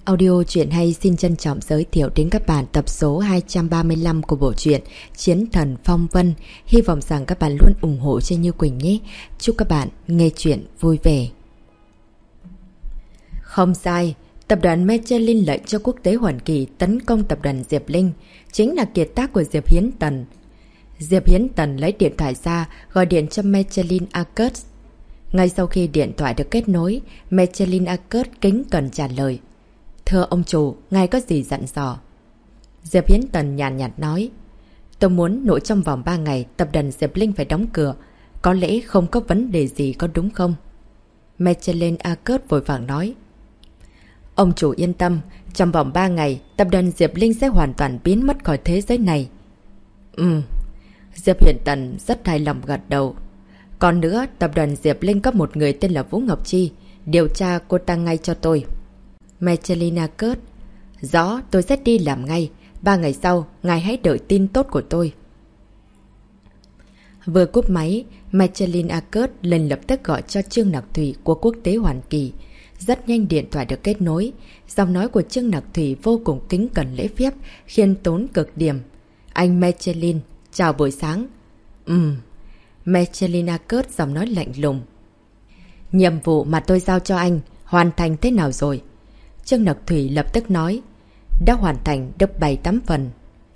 Audio truyện hay xin trân trọng giới thiệu đến các bạn tập số 235 của bộ truyện Chiến Thần Phong Vân. Hy vọng rằng các bạn luôn ủng hộ cho Như Quỳnh nhé. Chúc các bạn nghe truyện vui vẻ. Không sai, tập đoàn Michelin lệnh cho Quốc tế Hoàn Kỳ tấn công tập đoàn Diệp Linh, chính là kiệt tác của Diệp Hiến Tần. Diệp Hiến Tần lấy điện thoại ra, gọi điện cho Michelin Arcade. Ngay sau khi điện thoại được kết nối, Michelin Arcade kính cẩn trả lời. Thưa ông chủ, ngài có gì dặn dò? Diệp Hiến Tần nhàn nhạt nói. Tôi muốn nội trong vòng 3 ngày tập đoàn Diệp Linh phải đóng cửa. Có lẽ không có vấn đề gì có đúng không? Michelin Arcade vội vàng nói. Ông chủ yên tâm, trong vòng 3 ngày tập đoàn Diệp Linh sẽ hoàn toàn biến mất khỏi thế giới này. Diệp Hiến Tần rất hài lòng gật đầu. Còn nữa, tập đoàn Diệp Linh có một người tên là Vũ Ngọc Chi. Điều tra cô ta ngay cho tôi. Michelina Cớt. Rõ, tôi sẽ đi làm ngay. 3 ngày sau, ngài hãy đợi tin tốt của tôi. Vừa cúp máy, Michelina Cớt lên lập tức gọi cho Trương Nặc Thủy của Quốc tế Hoàn Kỳ. Rất nhanh điện thoại được kết nối. Giọng nói của Trương Nặc Thủy vô cùng kính cẩn lễ phép, khiêm tốn cực điểm. Anh Michelin, chào buổi sáng. Michelina Cớt giọng nói lạnh lùng. Nhiệm vụ mà tôi giao cho anh, hoàn thành thế nào rồi? Trương Nặc Thủy lập tức nói. Đã hoàn thành được 7-8 phần.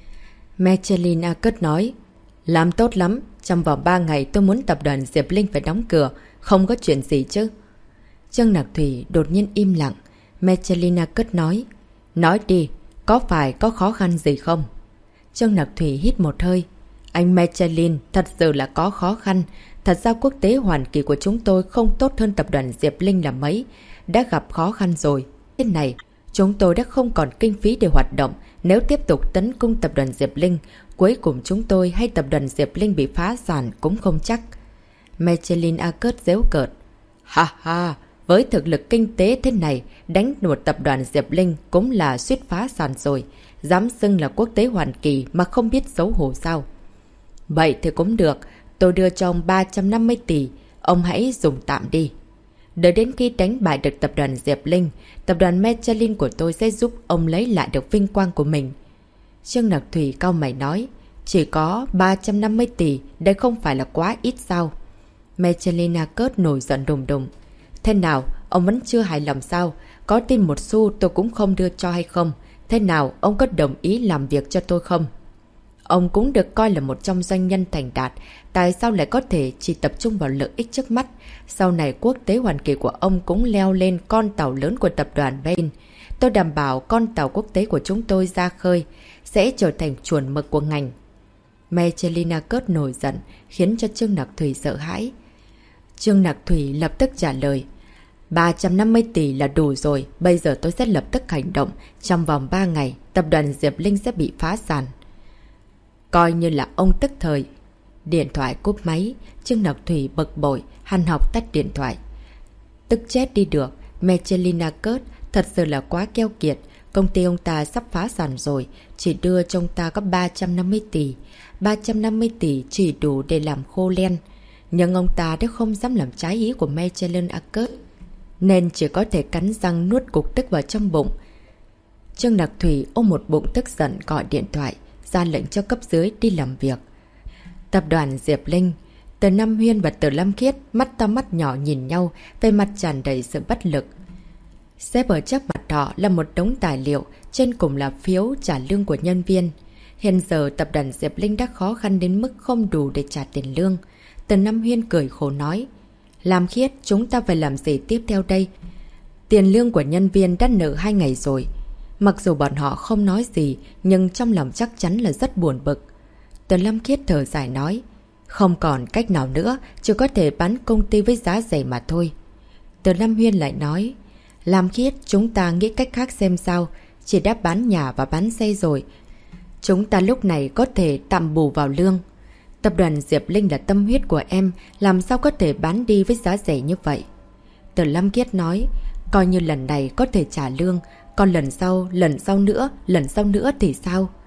Michelin Arcade nói. Làm tốt lắm. Trong vòng 3 ngày tôi muốn tập đoàn Diệp Linh phải đóng cửa. Không có chuyện gì chứ? Trương Nặc Thủy đột nhiên im lặng. Michelin Arcade nói. Nói đi, có phải có khó khăn gì không? Trương Nặc Thủy hít một hơi. Anh Michelin, thật sự là có khó khăn. Thật ra Quốc tế Hoàn Kỳ của chúng tôi không tốt hơn tập đoàn Diệp Linh là mấy. Đã gặp khó khăn rồi. Thế này, chúng tôi đã không còn kinh phí để hoạt động. Nếu tiếp tục tấn công tập đoàn Diệp Linh, cuối cùng chúng tôi hay tập đoàn Diệp Linh bị phá sản cũng không chắc. Michelin Arcade giễu cợt. Ha ha, với thực lực kinh tế thế này, đánh một tập đoàn Diệp Linh cũng là suýt phá sản rồi. Dám xưng là Quốc tế Hoàn Kỳ mà không biết xấu hổ sao? Vậy thì cũng được, tôi đưa cho ông 350 tỷ, ông hãy dùng tạm đi. Đợi đến khi đánh bại được tập đoàn Diệp Linh, tập đoàn Michelin của tôi sẽ giúp ông lấy lại được vinh quang của mình. Trương Nặc Thủy cau mày nói, chỉ có 350 tỷ, đây không phải là quá ít sao? Michelin Arcade nổi giận đùng đùng. Thế nào, ông vẫn chưa hài lòng sao? Có tin một xu tôi cũng không đưa cho hay không? Thế nào, ông có đồng ý làm việc cho tôi không? Ông cũng được coi là một trong doanh nhân thành đạt, tại sao lại có thể chỉ tập trung vào lợi ích trước mắt? Sau này Quốc tế Hoàn Kỳ của ông cũng leo lên con tàu lớn của tập đoàn Bain. Tôi đảm bảo con tàu quốc tế của chúng tôi ra khơi sẽ trở thành chuẩn mực của ngành. Michelina Cớt nổi giận, khiến cho Trương Nặc Thủy sợ hãi. Trương Nặc Thủy lập tức trả lời. 350 tỷ là đủ rồi, bây giờ tôi sẽ lập tức hành động. Trong vòng 3 ngày, tập đoàn Diệp Linh sẽ bị phá sản. Coi như là ông tức thời. Điện thoại cúp máy, Trương Nặc Thủy bực bội, hằn học tắt điện thoại. Tức chết đi được, Michelin Arcade thật sự là quá keo kiệt. Công ty ông ta sắp phá sản rồi, chỉ đưa cho ông ta có 350 tỷ. 350 tỷ chỉ đủ để làm khô len. Nhưng ông ta đã không dám làm trái ý của Michelin Arcade, nên chỉ có thể cắn răng nuốt cục tức vào trong bụng. Trương Nặc Thủy ôm một bụng tức giận gọi điện thoại, ra lệnh cho cấp dưới đi làm việc. Tập đoàn Diệp Linh, Từ Nam Huyên và Từ Lâm Khiết mắt to mắt nhỏ nhìn nhau, về mặt tràn đầy sự bất lực. Xếp ở trước mặt họ là một đống tài liệu, trên cùng là phiếu trả lương của nhân viên. Hiện giờ tập đoàn Diệp Linh đã khó khăn đến mức không đủ để trả tiền lương. Từ Nam Huyên cười khổ nói, Lam Khiết, chúng ta phải làm gì tiếp theo đây? Tiền lương của nhân viên đã nợ 2 ngày rồi. Mặc dù bọn họ không nói gì, nhưng trong lòng chắc chắn là rất buồn bực. Từ Lâm Khiết thở dài nói, không còn cách nào nữa, chỉ có thể bán công ty với giá rẻ mà thôi. Từ Lâm Huyên lại nói, Lam Khiết, chúng ta nghĩ cách khác xem sao, chỉ đã bán nhà và bán xe rồi. Chúng ta lúc này có thể tạm bù vào lương. Tập đoàn Diệp Linh là tâm huyết của em, làm sao có thể bán đi với giá rẻ như vậy? Từ Lâm Khiết nói, coi như lần này có thể trả lương, còn lần sau nữa thì sao?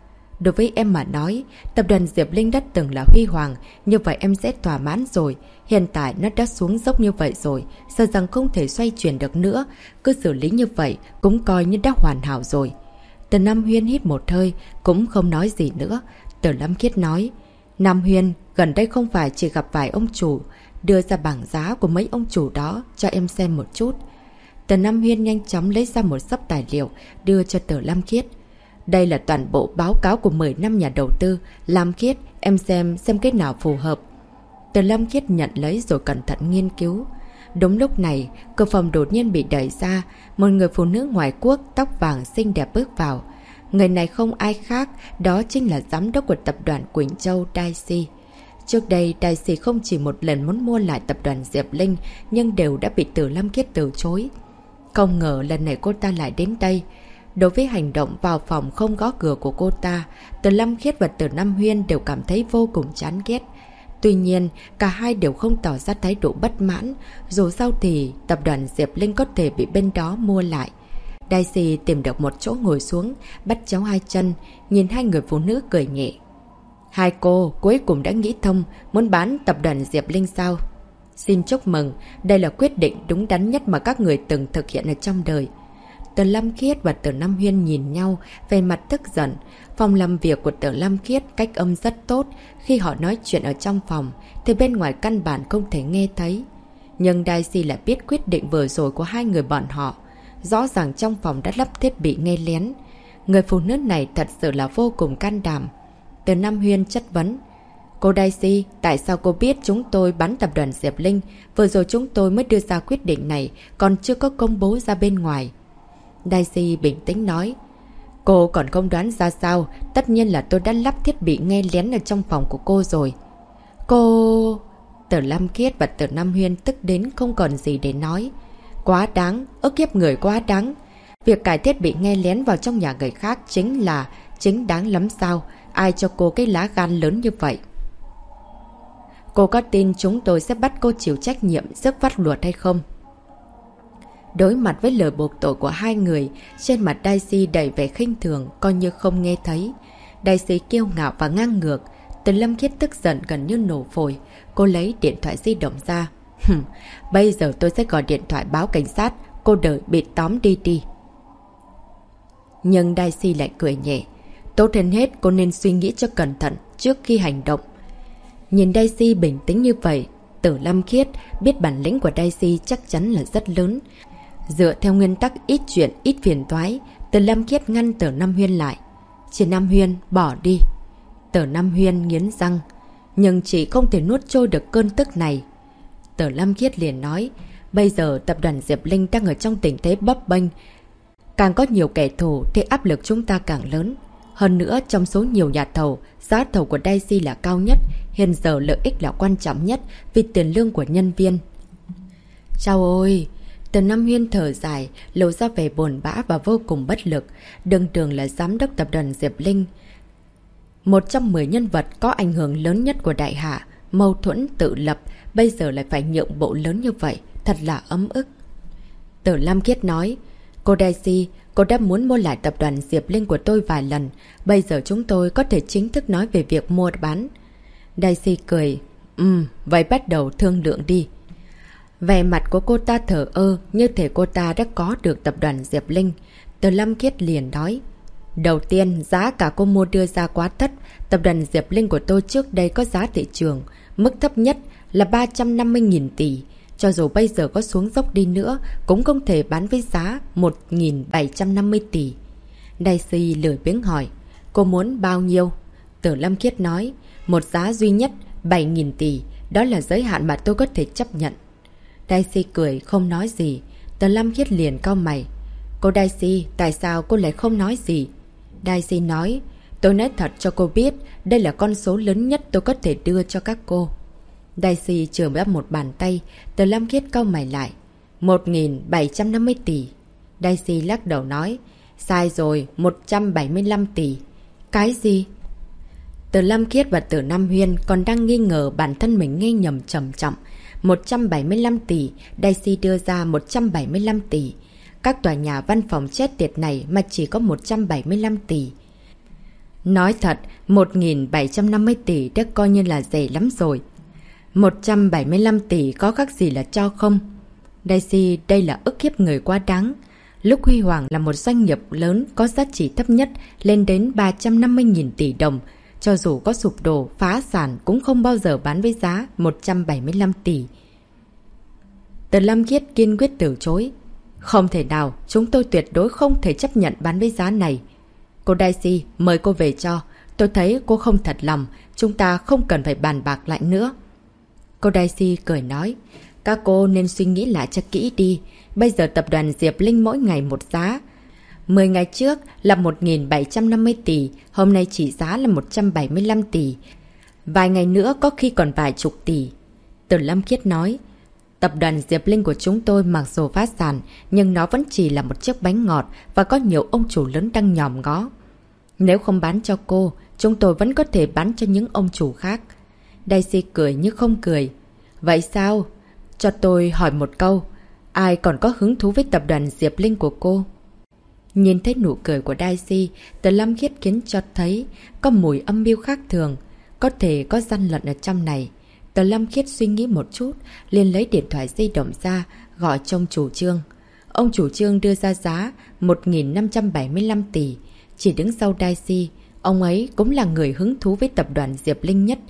Đối với em mà nói, tập đoàn Diệp Linh đã từng là huy hoàng, như vậy em sẽ thỏa mãn rồi. Hiện tại nó đã xuống dốc như vậy rồi, sợ rằng không thể xoay chuyển được nữa. Cứ xử lý như vậy cũng coi như đã hoàn hảo rồi. Từ Nam Huyên hít một hơi, cũng không nói gì nữa. Từ Lâm Khiết nói, Nam Huyên, gần đây không phải chỉ gặp vài ông chủ, đưa ra bảng giá của mấy ông chủ đó cho em xem một chút. Từ Nam Huyên nhanh chóng lấy ra một xấp tài liệu, đưa cho Từ Lâm Khiết. Đây là toàn bộ báo cáo của 10 năm nhà đầu tư. Lam Khiết, em xem cái nào phù hợp. Từ Lâm Khiết nhận lấy rồi cẩn thận nghiên cứu. Đúng lúc này, cửa phòng đột nhiên bị đẩy ra. Một người phụ nữ ngoại quốc tóc vàng xinh đẹp bước vào. Người này không ai khác, đó chính là giám đốc của tập đoàn Quỳnh Châu Daisy. Trước đây, Daisy không chỉ một lần muốn mua lại tập đoàn Diệp Linh, nhưng đều đã bị Từ Lâm Khiết từ chối. Không ngờ lần này cô ta lại đến đây. Đối với hành động vào phòng không gõ cửa của cô ta, Từ Lâm Khiết và Từ Nam Huyên đều cảm thấy vô cùng chán ghét. Tuy nhiên, cả hai đều không tỏ ra thái độ bất mãn, dù sao thì tập đoàn Diệp Linh có thể bị bên đó mua lại. Daisy tìm được một chỗ ngồi xuống, bắt chéo hai chân, nhìn hai người phụ nữ cười nhẹ. Hai cô cuối cùng đã nghĩ thông, muốn bán tập đoàn Diệp Linh sao? Xin chúc mừng, đây là quyết định đúng đắn nhất mà các người từng thực hiện ở trong đời. Từ Lâm Khiết và Từ Nam Huyên nhìn nhau, về mặt tức giận. Phòng làm việc của Từ Lâm Khiết cách âm rất tốt, khi họ nói chuyện ở trong phòng, thì bên ngoài căn bản không thể nghe thấy. Nhưng Daisy lại biết quyết định vừa rồi của hai người bọn họ. Rõ ràng trong phòng đã lắp thiết bị nghe lén. Người phụ nữ này thật sự là vô cùng can đảm. Từ Nam Huyên chất vấn. Cô Daisy, tại sao cô biết chúng tôi bán tập đoàn Diệp Linh? Vừa rồi chúng tôi mới đưa ra quyết định này, còn chưa có công bố ra bên ngoài. Daisy bình tĩnh nói. Cô còn không đoán ra sao? Tất nhiên là tôi đã lắp thiết bị nghe lén ở trong phòng của cô rồi. Cô... Từ Lâm Khiết và Từ Nam Huyên tức đến không còn gì để nói. Quá đáng, ức hiếp người quá đáng. Việc cài thiết bị nghe lén vào trong nhà người khác chính đáng lắm sao? Ai cho cô cái lá gan lớn như vậy? Cô có tin chúng tôi sẽ bắt cô chịu trách nhiệm trước pháp luật hay không? Đối mặt với lời buộc tội của hai người, trên mặt Daisy đầy vẻ khinh thường, coi như không nghe thấy. Daisy kiêu ngạo và ngang ngược. Từ Lâm Khiết tức giận gần như nổ phổi. Cô lấy điện thoại di động ra. Bây giờ tôi sẽ gọi điện thoại báo cảnh sát. Cô đợi bị tóm đi. Nhưng Daisy lại cười nhẹ. Tốt hơn hết cô nên suy nghĩ cho cẩn thận trước khi hành động. Nhìn Daisy bình tĩnh như vậy, Từ Lâm Khiết biết bản lĩnh của Daisy chắc chắn là rất lớn. Dựa theo nguyên tắc ít chuyện ít phiền toái, Từ Lâm Khiết ngăn Từ Nam Huyên lại. Chị Nam Huyên bỏ đi. Từ Nam Huyên nghiến răng, nhưng chị không thể nuốt trôi được cơn tức này. Từ Lâm Khiết liền nói, bây giờ tập đoàn Diệp Linh đang ở trong tình thế bấp bênh. Càng có nhiều kẻ thù thì áp lực chúng ta càng lớn. Hơn nữa trong số nhiều nhà thầu, giá thầu của Daisy là cao nhất. Hiện giờ lợi ích là quan trọng nhất vì tiền lương của nhân viên. Chao ôi! Từ Nam Huyên thở dài, lộ ra vẻ buồn bã và vô cùng bất lực. Đường Đường là giám đốc tập đoàn Diệp Linh, một trong 10 nhân vật có ảnh hưởng lớn nhất của Đại Hạ. Mâu thuẫn tự lập, bây giờ lại phải nhượng bộ lớn như vậy, thật là ấm ức. Từ Lam Khiết nói, cô Daisy, cô đã muốn mua lại tập đoàn Diệp Linh của tôi vài lần. Bây giờ chúng tôi có thể chính thức nói về việc mua bán. Daisy cười, vậy bắt đầu thương lượng đi. Vẻ mặt của cô ta thở ơ, như thể cô ta đã có được tập đoàn Diệp Linh. Từ Lâm Khiết liền nói, đầu tiên, giá cả cô mua đưa ra quá thấp. Tập đoàn Diệp Linh của tôi trước đây có giá thị trường, mức thấp nhất là 350.000 tỷ. Cho dù bây giờ có xuống dốc đi nữa, cũng không thể bán với giá 1.750 tỷ. Daisy lười biếng hỏi, cô muốn bao nhiêu? Từ Lâm Khiết nói, một giá duy nhất, 7.000 tỷ. Đó là giới hạn mà tôi có thể chấp nhận. Daisy cười không nói gì. Từ Lâm Khiết liền cau mày. Cô Daisy, tại sao cô lại không nói gì? Daisy nói, tôi nói thật cho cô biết, đây là con số lớn nhất tôi có thể đưa cho các cô. Daisy chừa ra một bàn tay. Từ Lâm Khiết cau mày lại. 1.750 tỷ. Daisy lắc đầu nói, sai rồi, 175 tỷ. Cái gì? Từ Lâm Khiết và Từ Nam Huyên còn đang nghi ngờ bản thân mình nghe nhầm trầm trọng. 175 tỷ, Daisy đưa ra 175 tỷ. Các tòa nhà văn phòng chết tiệt này mà chỉ có 175 tỷ. Nói thật, 1.750 tỷ đã coi như là rẻ lắm rồi. 175 tỷ có khác gì là cho không? Daisy, đây là ức hiếp người quá đáng. Lúc huy hoàng là một doanh nghiệp lớn có giá trị thấp nhất lên đến 350.000 tỷ đồng. Cho dù có sụp đổ, phá sản cũng không bao giờ bán với giá 175 tỷ. Từ Lâm Khiết kiên quyết từ chối. Không thể nào, chúng tôi tuyệt đối không thể chấp nhận bán với giá này. Cô Daisy, mời cô về cho. Tôi thấy cô không thật lòng, chúng ta không cần phải bàn bạc lại nữa. Cô Daisy cười nói, các cô nên suy nghĩ lại cho kỹ đi. Bây giờ tập đoàn Diệp Linh mỗi ngày một giá. 10 ngày trước là 1.750 tỷ, hôm nay chỉ giá là 175 tỷ. Vài ngày nữa có khi còn vài chục tỷ. Từ Lâm Khiết nói, tập đoàn Diệp Linh của chúng tôi mặc dù phá sản, nhưng nó vẫn chỉ là một chiếc bánh ngọt và có nhiều ông chủ lớn đang nhòm ngó. Nếu không bán cho cô, chúng tôi vẫn có thể bán cho những ông chủ khác. Daisy cười như không cười. Vậy sao? Cho tôi hỏi một câu. Ai còn có hứng thú với tập đoàn Diệp Linh của cô? Nhìn thấy nụ cười của Daisy, Từ Lâm Khiết khiến cho thấy có mùi âm mưu khác thường. Có thể có gian lận ở trong này. Từ Lâm Khiết suy nghĩ một chút, liền lấy điện thoại di động ra, gọi cho ông chủ Trương. Ông chủ Trương đưa ra giá 1.575 tỷ. Chỉ đứng sau Daisy, ông ấy cũng là người hứng thú với tập đoàn Diệp Linh nhất.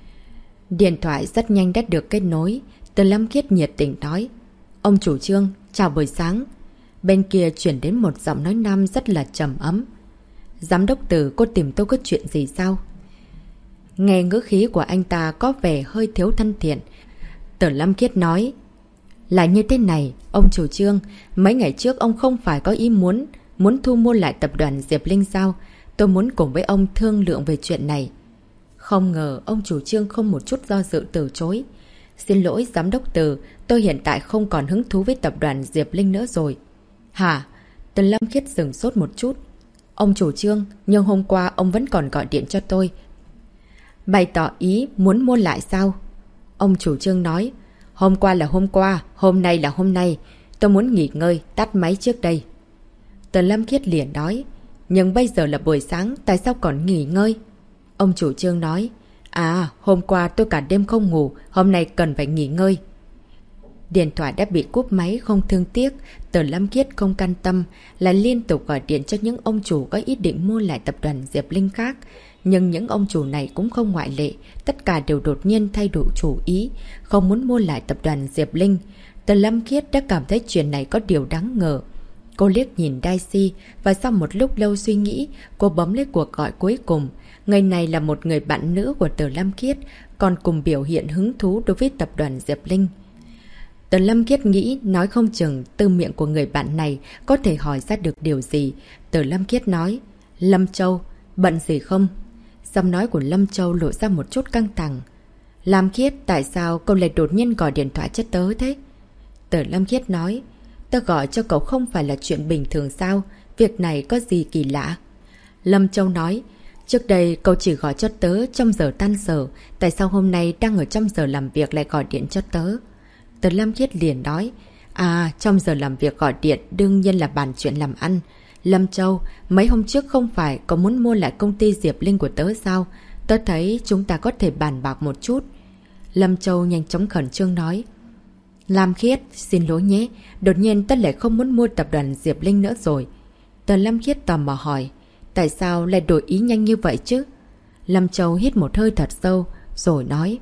Điện thoại rất nhanh đã được kết nối. Từ Lâm Khiết nhiệt tình nói, ông chủ Trương, chào buổi sáng. Bên kia chuyển đến một giọng nói nam rất là trầm ấm. Giám đốc Từ, cô tìm tôi có chuyện gì sao? Nghe ngữ khí của anh ta có vẻ hơi thiếu thân thiện. Từ Lâm Khiết nói, là như thế này, ông chủ Trương, mấy ngày trước ông không phải có ý muốn thu mua lại tập đoàn Diệp Linh sao? Tôi muốn cùng với ông thương lượng về chuyện này. Không ngờ ông chủ Trương không một chút do dự từ chối. Xin lỗi giám đốc Từ, tôi hiện tại không còn hứng thú với tập đoàn Diệp Linh nữa rồi. Hả? Từ Lâm Khiết dừng sốt một chút. Ông chủ Trương, nhưng hôm qua ông vẫn còn gọi điện cho tôi, bày tỏ ý muốn mua lại sao? Ông chủ Trương nói, hôm qua là hôm qua, hôm nay là hôm nay. Tôi muốn nghỉ ngơi, tắt máy trước đây. Từ Lâm Khiết liền nói, nhưng bây giờ là buổi sáng, tại sao còn nghỉ ngơi? Ông chủ Trương nói, à, hôm qua tôi cả đêm không ngủ, hôm nay cần phải nghỉ ngơi. Điện thoại đã bị cúp máy không thương tiếc. Từ Lâm Khiết không can tâm, lại liên tục gọi điện cho những ông chủ có ý định mua lại tập đoàn Diệp Linh khác. Nhưng những ông chủ này cũng không ngoại lệ, tất cả đều đột nhiên thay đổi chủ ý, không muốn mua lại tập đoàn Diệp Linh. Từ Lâm Khiết đã cảm thấy chuyện này có điều đáng ngờ. Cô liếc nhìn Daisy và sau một lúc lâu suy nghĩ, cô bấm lấy cuộc gọi cuối cùng. Người này là một người bạn nữ của Từ Lâm Khiết, còn cùng biểu hiện hứng thú đối với tập đoàn Diệp Linh. Từ Lâm Khiết nghĩ nói không chừng từ miệng của người bạn này có thể hỏi ra được điều gì. Từ Lâm Khiết nói, Lâm Châu, bận gì không? Giọng nói của Lâm Châu lộ ra một chút căng thẳng. Lâm Khiết, tại sao cậu lại đột nhiên gọi điện thoại cho tớ thế? Từ Lâm Khiết nói, tớ gọi cho cậu không phải là chuyện bình thường sao? Việc này có gì kỳ lạ? Lâm Châu nói, trước đây cậu chỉ gọi cho tớ trong giờ tan sở, tại sao hôm nay đang ở trong giờ làm việc lại gọi điện cho tớ? Từ Lâm Khiết liền nói, à, trong giờ làm việc gọi điện đương nhiên là bàn chuyện làm ăn. Lâm Châu, mấy hôm trước không phải có muốn mua lại công ty Diệp Linh của tớ sao? Tớ thấy chúng ta có thể bàn bạc một chút. Lâm Châu nhanh chóng khẩn trương nói, Lâm Khiết, xin lỗi nhé, đột nhiên tớ lại không muốn mua tập đoàn Diệp Linh nữa rồi. Từ Lâm Khiết tò mò hỏi, tại sao lại đổi ý nhanh như vậy chứ? Lâm Châu hít một hơi thật sâu, rồi nói,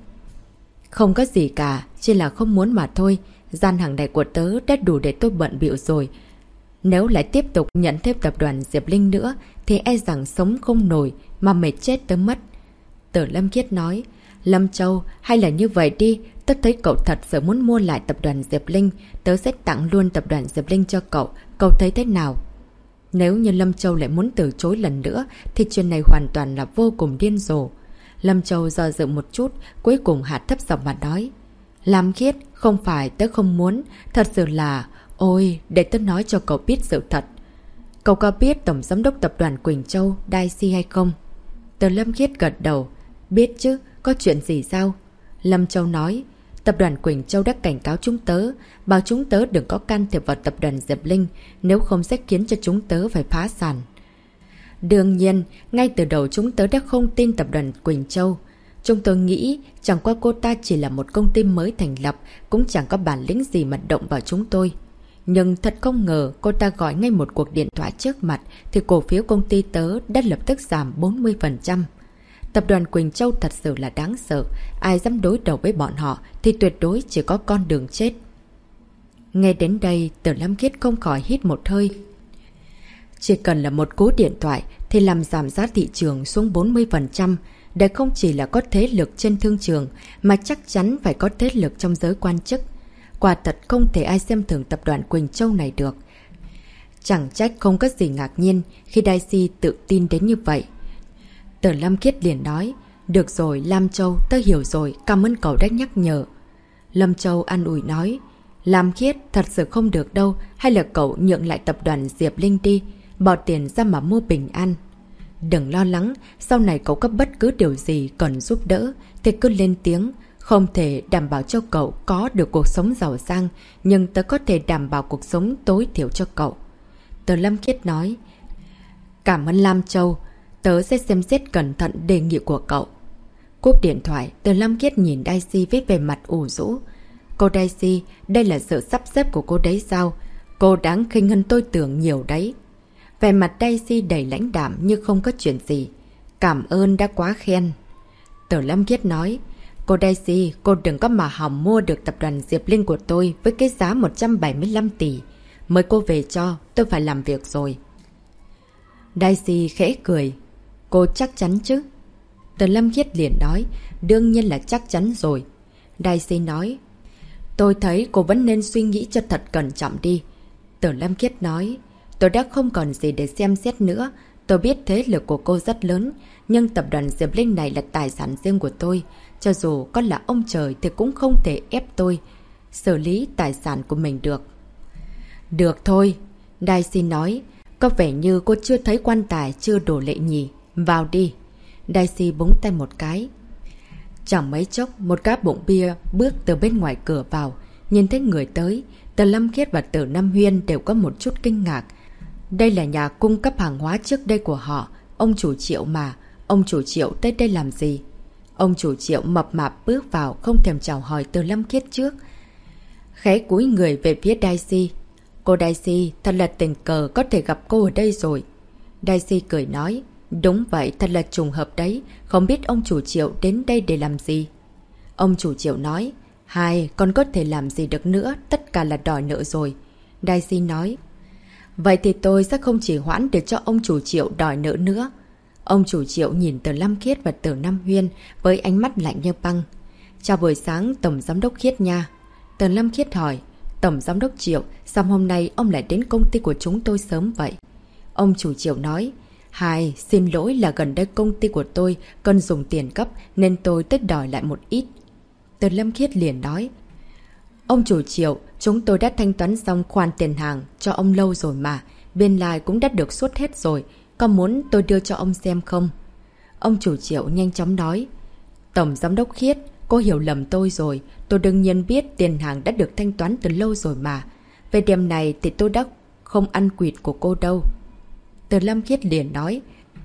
không có gì cả, chỉ là không muốn mà thôi. Gian hàng này của tớ đã đủ để tôi bận bịu rồi. Nếu lại tiếp tục nhận thêm tập đoàn Diệp Linh nữa thì e rằng sống không nổi mà mệt chết tớ mất. Từ Lâm Khiết nói, Lâm Châu, hay là như vậy đi, tớ thấy cậu thật sự muốn mua lại tập đoàn Diệp Linh, tớ sẽ tặng luôn tập đoàn Diệp Linh cho cậu, cậu thấy thế nào? Nếu như Lâm Châu lại muốn từ chối lần nữa thì chuyện này hoàn toàn là vô cùng điên rồ. Lâm Châu do dự một chút, cuối cùng hạ thấp giọng mà nói, Lâm Khiết, không phải tớ không muốn, thật sự là... Ôi, để tớ nói cho cậu biết sự thật. Cậu có biết Tổng Giám đốc Tập đoàn Quỳnh Châu, Daisy hay không? Từ Lâm Khiết gật đầu. Biết chứ, có chuyện gì sao? Lâm Châu nói, Tập đoàn Quỳnh Châu đã cảnh cáo chúng tớ, bảo chúng tớ đừng có can thiệp vào Tập đoàn Diệp Linh, nếu không sẽ khiến cho chúng tớ phải phá sản. Đương nhiên, ngay từ đầu chúng tớ đã không tin tập đoàn Quỳnh Châu. Chúng tôi nghĩ chẳng qua cô ta chỉ là một công ty mới thành lập, cũng chẳng có bản lĩnh gì mà động vào chúng tôi. Nhưng thật không ngờ cô ta gọi ngay một cuộc điện thoại trước mặt thì cổ phiếu công ty tớ đã lập tức giảm 40%. Tập đoàn Quỳnh Châu thật sự là đáng sợ, ai dám đối đầu với bọn họ thì tuyệt đối chỉ có con đường chết. Nghe đến đây, Tử Lâm Khiết không khỏi hít một hơi. Chỉ cần là một cú điện thoại thì làm giảm giá thị trường xuống 40%. Đây không chỉ là có thế lực trên thương trường mà chắc chắn phải có thế lực trong giới quan chức. Quả thật không thể ai xem thường tập đoàn Quỳnh Châu này được. Chẳng trách không có gì ngạc nhiên khi Daisy tự tin đến như vậy. Tử Lâm Khiết liền nói, được rồi Lam Châu, tớ hiểu rồi, cảm ơn cậu đã nhắc nhở. Lâm Châu an ủi nói, Lam Khiết thật sự không được đâu, hay là cậu nhượng lại tập đoàn Diệp Linh đi, bỏ tiền ra mà mua bình an. Đừng lo lắng, sau này cậu có bất cứ điều gì cần giúp đỡ thì cứ lên tiếng. Không thể đảm bảo cho cậu có được cuộc sống giàu sang, nhưng tớ có thể đảm bảo cuộc sống tối thiểu cho cậu. Tử Lâm Khiết nói, cảm ơn Lam Châu, tớ sẽ xem xét cẩn thận đề nghị của cậu. Cúp điện thoại, Tử Lâm Khiết nhìn Daisy với vẻ mặt ủ rũ. Cô Daisy, đây là sự sắp xếp của cô đấy sao? Cô đáng khinh hơn tôi tưởng nhiều đấy. Vẻ mặt Daisy đầy lãnh đạm như không có chuyện gì. Cảm ơn đã quá khen. Tử Lâm Khiết nói, cô Daisy, cô đừng có mà hỏng mua được tập đoàn Diệp Linh của tôi với cái giá 175 tỷ. Mời cô về cho, tôi phải làm việc rồi. Daisy khẽ cười. Cô chắc chắn chứ? Tử Lâm Khiết liền nói, đương nhiên là chắc chắn rồi. Daisy nói, tôi thấy cô vẫn nên suy nghĩ cho thật cẩn trọng đi. Tử Lâm Khiết nói, tôi đã không còn gì để xem xét nữa. Tôi biết thế lực của cô rất lớn, nhưng tập đoàn Diệp Linh này là tài sản riêng của tôi. Cho dù có là ông trời thì cũng không thể ép tôi xử lý tài sản của mình được. Được thôi, Daisy nói, có vẻ như cô chưa thấy quan tài chưa đổ lệ nhỉ. Vào đi. Daisy búng tay một cái. Chẳng mấy chốc, một cá bụng bia bước từ bên ngoài cửa vào. Nhìn thấy người tới, Tử Lâm Khiết và Tử Nam Huyên đều có một chút kinh ngạc. Đây là nhà cung cấp hàng hóa trước đây của họ. Ông chủ Triệu mà. Ông chủ Triệu tới đây làm gì? Ông chủ Triệu mập mạp bước vào không thèm chào hỏi Tử Lâm Khiết trước. Khẽ cúi người về phía Daisy. Cô Daisy, thật là tình cờ có thể gặp cô ở đây rồi. Daisy cười nói, đúng vậy, thật là trùng hợp đấy. Không biết ông chủ Triệu đến đây để làm gì? Ông chủ Triệu nói, hai, còn có thể làm gì được nữa, tất cả là đòi nợ rồi. Daisy nói, vậy thì tôi sẽ không chỉ hoãn để cho ông chủ Triệu đòi nợ nữa. Ông chủ Triệu nhìn Tử Lâm Khiết và Tử Nam Huyên với ánh mắt lạnh như băng. Chào buổi sáng Tổng Giám đốc Khiết nha. Tử Lâm Khiết hỏi, Tổng Giám đốc Triệu, sao hôm nay ông lại đến công ty của chúng tôi sớm vậy? Ông chủ Triệu nói, hai, xin lỗi là gần đây công ty của tôi cần dùng tiền cấp nên tôi tới đòi lại một ít. Tử Lâm Khiết liền nói, ông chủ Triệu, chúng tôi đã thanh toán xong khoản tiền hàng cho ông lâu rồi mà. Biên lai cũng đã được xuất hết rồi. Có muốn tôi đưa cho ông xem không? Ông chủ Triệu nhanh chóng nói, Tổng Giám đốc Khiết, cô hiểu lầm tôi rồi. Tôi đương nhiên biết tiền hàng đã được thanh toán từ lâu rồi mà. Về điểm này thì tôi đã không ăn quỵt của cô đâu. Tử Lâm Khiết liền nói,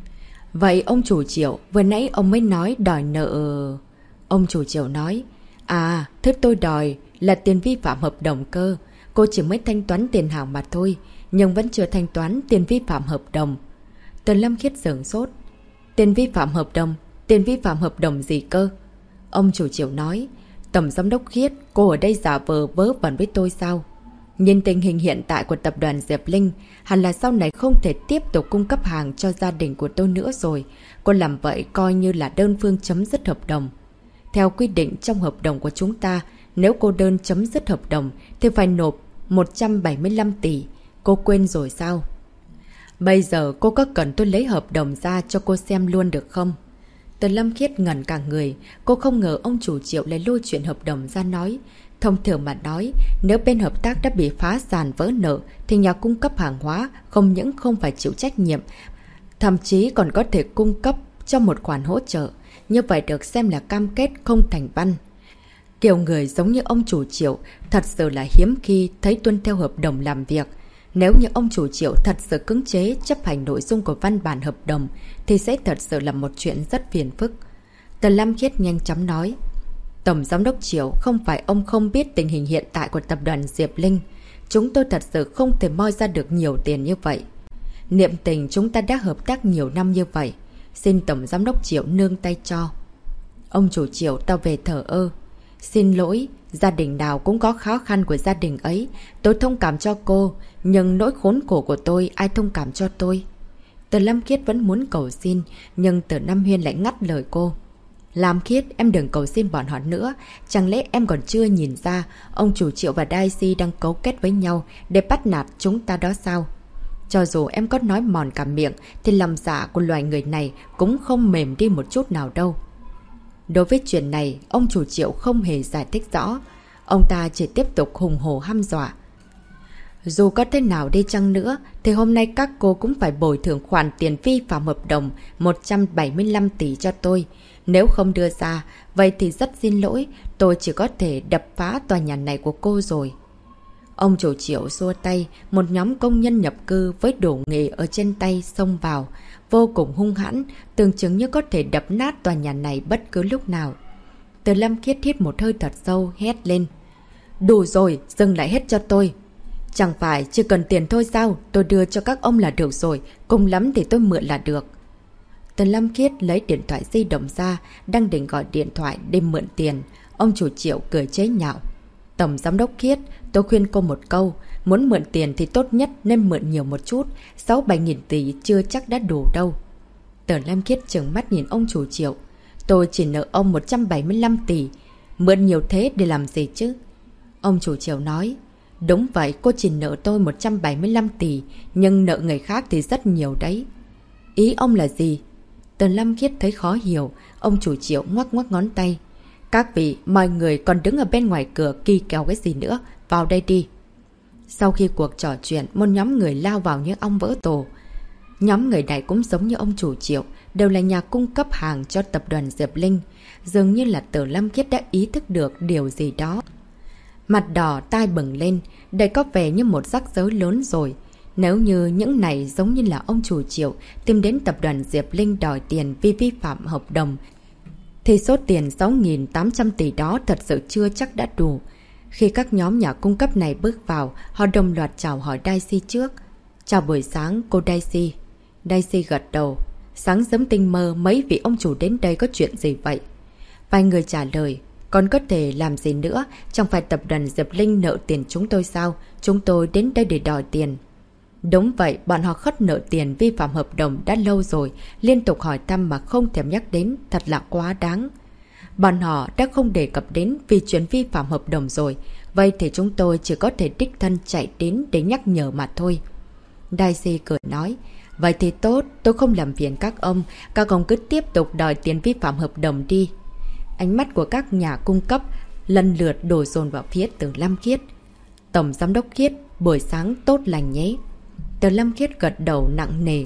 vậy ông chủ Triệu, vừa nãy ông mới nói đòi nợ. Ông chủ Triệu nói, à, thứ tôi đòi là tiền vi phạm hợp đồng cơ. Cô chỉ mới thanh toán tiền hàng mà thôi, nhưng vẫn chưa thanh toán tiền vi phạm hợp đồng. Tử Lâm Khiết sửng sốt. Tiền vi phạm hợp đồng? Tiền vi phạm hợp đồng gì cơ? Ông chủ Triệu nói, Tổng Giám đốc Khiết, cô ở đây giả vờ vớ vẩn với tôi sao? Nhìn tình hình hiện tại của tập đoàn Diệp Linh, hẳn là sau này không thể tiếp tục cung cấp hàng cho gia đình của tôi nữa rồi. Cô làm vậy coi như là đơn phương chấm dứt hợp đồng. Theo quy định trong hợp đồng của chúng ta, nếu cô đơn chấm dứt hợp đồng thì phải nộp 175 tỷ. Cô quên rồi sao? Bây giờ cô có cần tôi lấy hợp đồng ra cho cô xem luôn được không? Tử Lâm Khiết ngẩn cả người. Cô không ngờ ông chủ Triệu lại lôi chuyện hợp đồng ra nói. Thông thường mà nói, nếu bên hợp tác đã bị phá sản vỡ nợ thì nhà cung cấp hàng hóa không những không phải chịu trách nhiệm, thậm chí còn có thể cung cấp cho một khoản hỗ trợ. Như vậy được xem là cam kết không thành văn. Kiểu người giống như ông chủ Triệu thật sự là hiếm khi thấy tuân theo hợp đồng làm việc. Nếu như ông chủ Triệu thật sự cưỡng chế chấp hành nội dung của văn bản hợp đồng thì sẽ thật sự là một chuyện rất phiền phức. Tần Lam Khiết nhanh chóng nói. Tổng Giám đốc Triệu, không phải ông không biết tình hình hiện tại của tập đoàn Diệp Linh. Chúng tôi thật sự không thể moi ra được nhiều tiền như vậy. Niệm tình chúng ta đã hợp tác nhiều năm như vậy. Xin Tổng Giám đốc Triệu nương tay cho. Ông chủ Triệu tao về thở ơ. Xin lỗi, gia đình nào cũng có khó khăn của gia đình ấy. Tôi thông cảm cho cô, nhưng nỗi khốn khổ của tôi ai thông cảm cho tôi? Từ Lam Khiết vẫn muốn cầu xin, nhưng Từ Nam Huyên lại ngắt lời cô. Lam Khiết, em đừng cầu xin bọn họ nữa. Chẳng lẽ em còn chưa nhìn ra ông chủ Triệu và Daisy đang cấu kết với nhau để bắt nạt chúng ta đó sao? Cho dù em có nói mòn cả miệng thì lòng dạ của loài người này cũng không mềm đi một chút nào đâu. Đối với chuyện này, ông chủ Triệu không hề giải thích rõ. Ông ta chỉ tiếp tục hùng hổ hăm dọa. Dù có thế nào đi chăng nữa, thì hôm nay các cô cũng phải bồi thường khoản tiền vi phạm hợp đồng 175 tỷ cho tôi. Nếu không đưa ra, vậy thì rất xin lỗi, tôi chỉ có thể đập phá tòa nhà này của cô rồi. Ông chủ Triệu xua tay, một nhóm công nhân nhập cư với đồ nghề ở trên tay xông vào, vô cùng hung hãn, tưởng chừng như có thể đập nát tòa nhà này bất cứ lúc nào. Từ Lâm Khiết hít một hơi thật sâu, hét lên. Đủ rồi, dừng lại hết cho tôi. Chẳng phải chỉ cần tiền thôi sao, tôi đưa cho các ông là được rồi, cùng lắm thì tôi mượn là được. Tần Lâm Khiết lấy điện thoại di động ra, đang định gọi điện thoại để mượn tiền. Ông chủ Triệu cười chế nhạo. Tổng Giám đốc Khiết, tôi khuyên cô một câu, muốn mượn tiền thì tốt nhất nên mượn nhiều một chút, 6-7 nghìn tỷ chưa chắc đã đủ đâu. Tần Lâm Khiết trừng mắt nhìn ông chủ Triệu. Tôi chỉ nợ ông 175 tỷ, mượn nhiều thế để làm gì chứ? Ông chủ Triệu nói. Đúng vậy, cô chỉ nợ tôi 175 tỷ, nhưng nợ người khác thì rất nhiều đấy. Ý ông là gì? Tần Lâm Khiết thấy khó hiểu, ông chủ Triệu ngoắc ngoắc ngón tay. Các vị, mọi người còn đứng ở bên ngoài cửa kỳ kèo cái gì nữa, vào đây đi. Sau khi cuộc trò chuyện, một nhóm người lao vào như ong vỡ tổ. Nhóm người này cũng giống như ông chủ Triệu, đều là nhà cung cấp hàng cho tập đoàn Diệp Linh. Dường như là Tần Lâm Khiết đã ý thức được điều gì đó. Mặt đỏ tai bừng lên, đây có vẻ như một rắc rối lớn rồi. Nếu như những này giống như là ông chủ Triệu tìm đến tập đoàn Diệp Linh đòi tiền vì vi phạm hợp đồng, thì số tiền 6.800 tỷ đó thật sự chưa chắc đã đủ. Khi các nhóm nhà cung cấp này bước vào, họ đồng loạt chào hỏi Daisy trước. Chào buổi sáng, cô Daisy. Daisy gật đầu. Sáng sớm tinh mơ, mấy vị ông chủ đến đây có chuyện gì vậy? Vài người trả lời. Còn có thể làm gì nữa? Chẳng phải tập đoàn Diệp Linh nợ tiền chúng tôi sao? Chúng tôi đến đây để đòi tiền. Đúng vậy, bọn họ khất nợ tiền vi phạm hợp đồng đã lâu rồi, liên tục hỏi thăm mà không thèm nhắc đến, thật là quá đáng. Bọn họ đã không đề cập đến vì chuyện vi phạm hợp đồng rồi, vậy thì chúng tôi chỉ có thể đích thân chạy đến để nhắc nhở mà thôi. Daisy cười nói, vậy thì tốt, tôi không làm phiền các ông cứ tiếp tục đòi tiền vi phạm hợp đồng đi. Ánh mắt của các nhà cung cấp lần lượt đổ dồn vào phía Từ Lam Khiết. Tổng Giám đốc Khiết, buổi sáng tốt lành nhé. Từ Lam Khiết gật đầu nặng nề.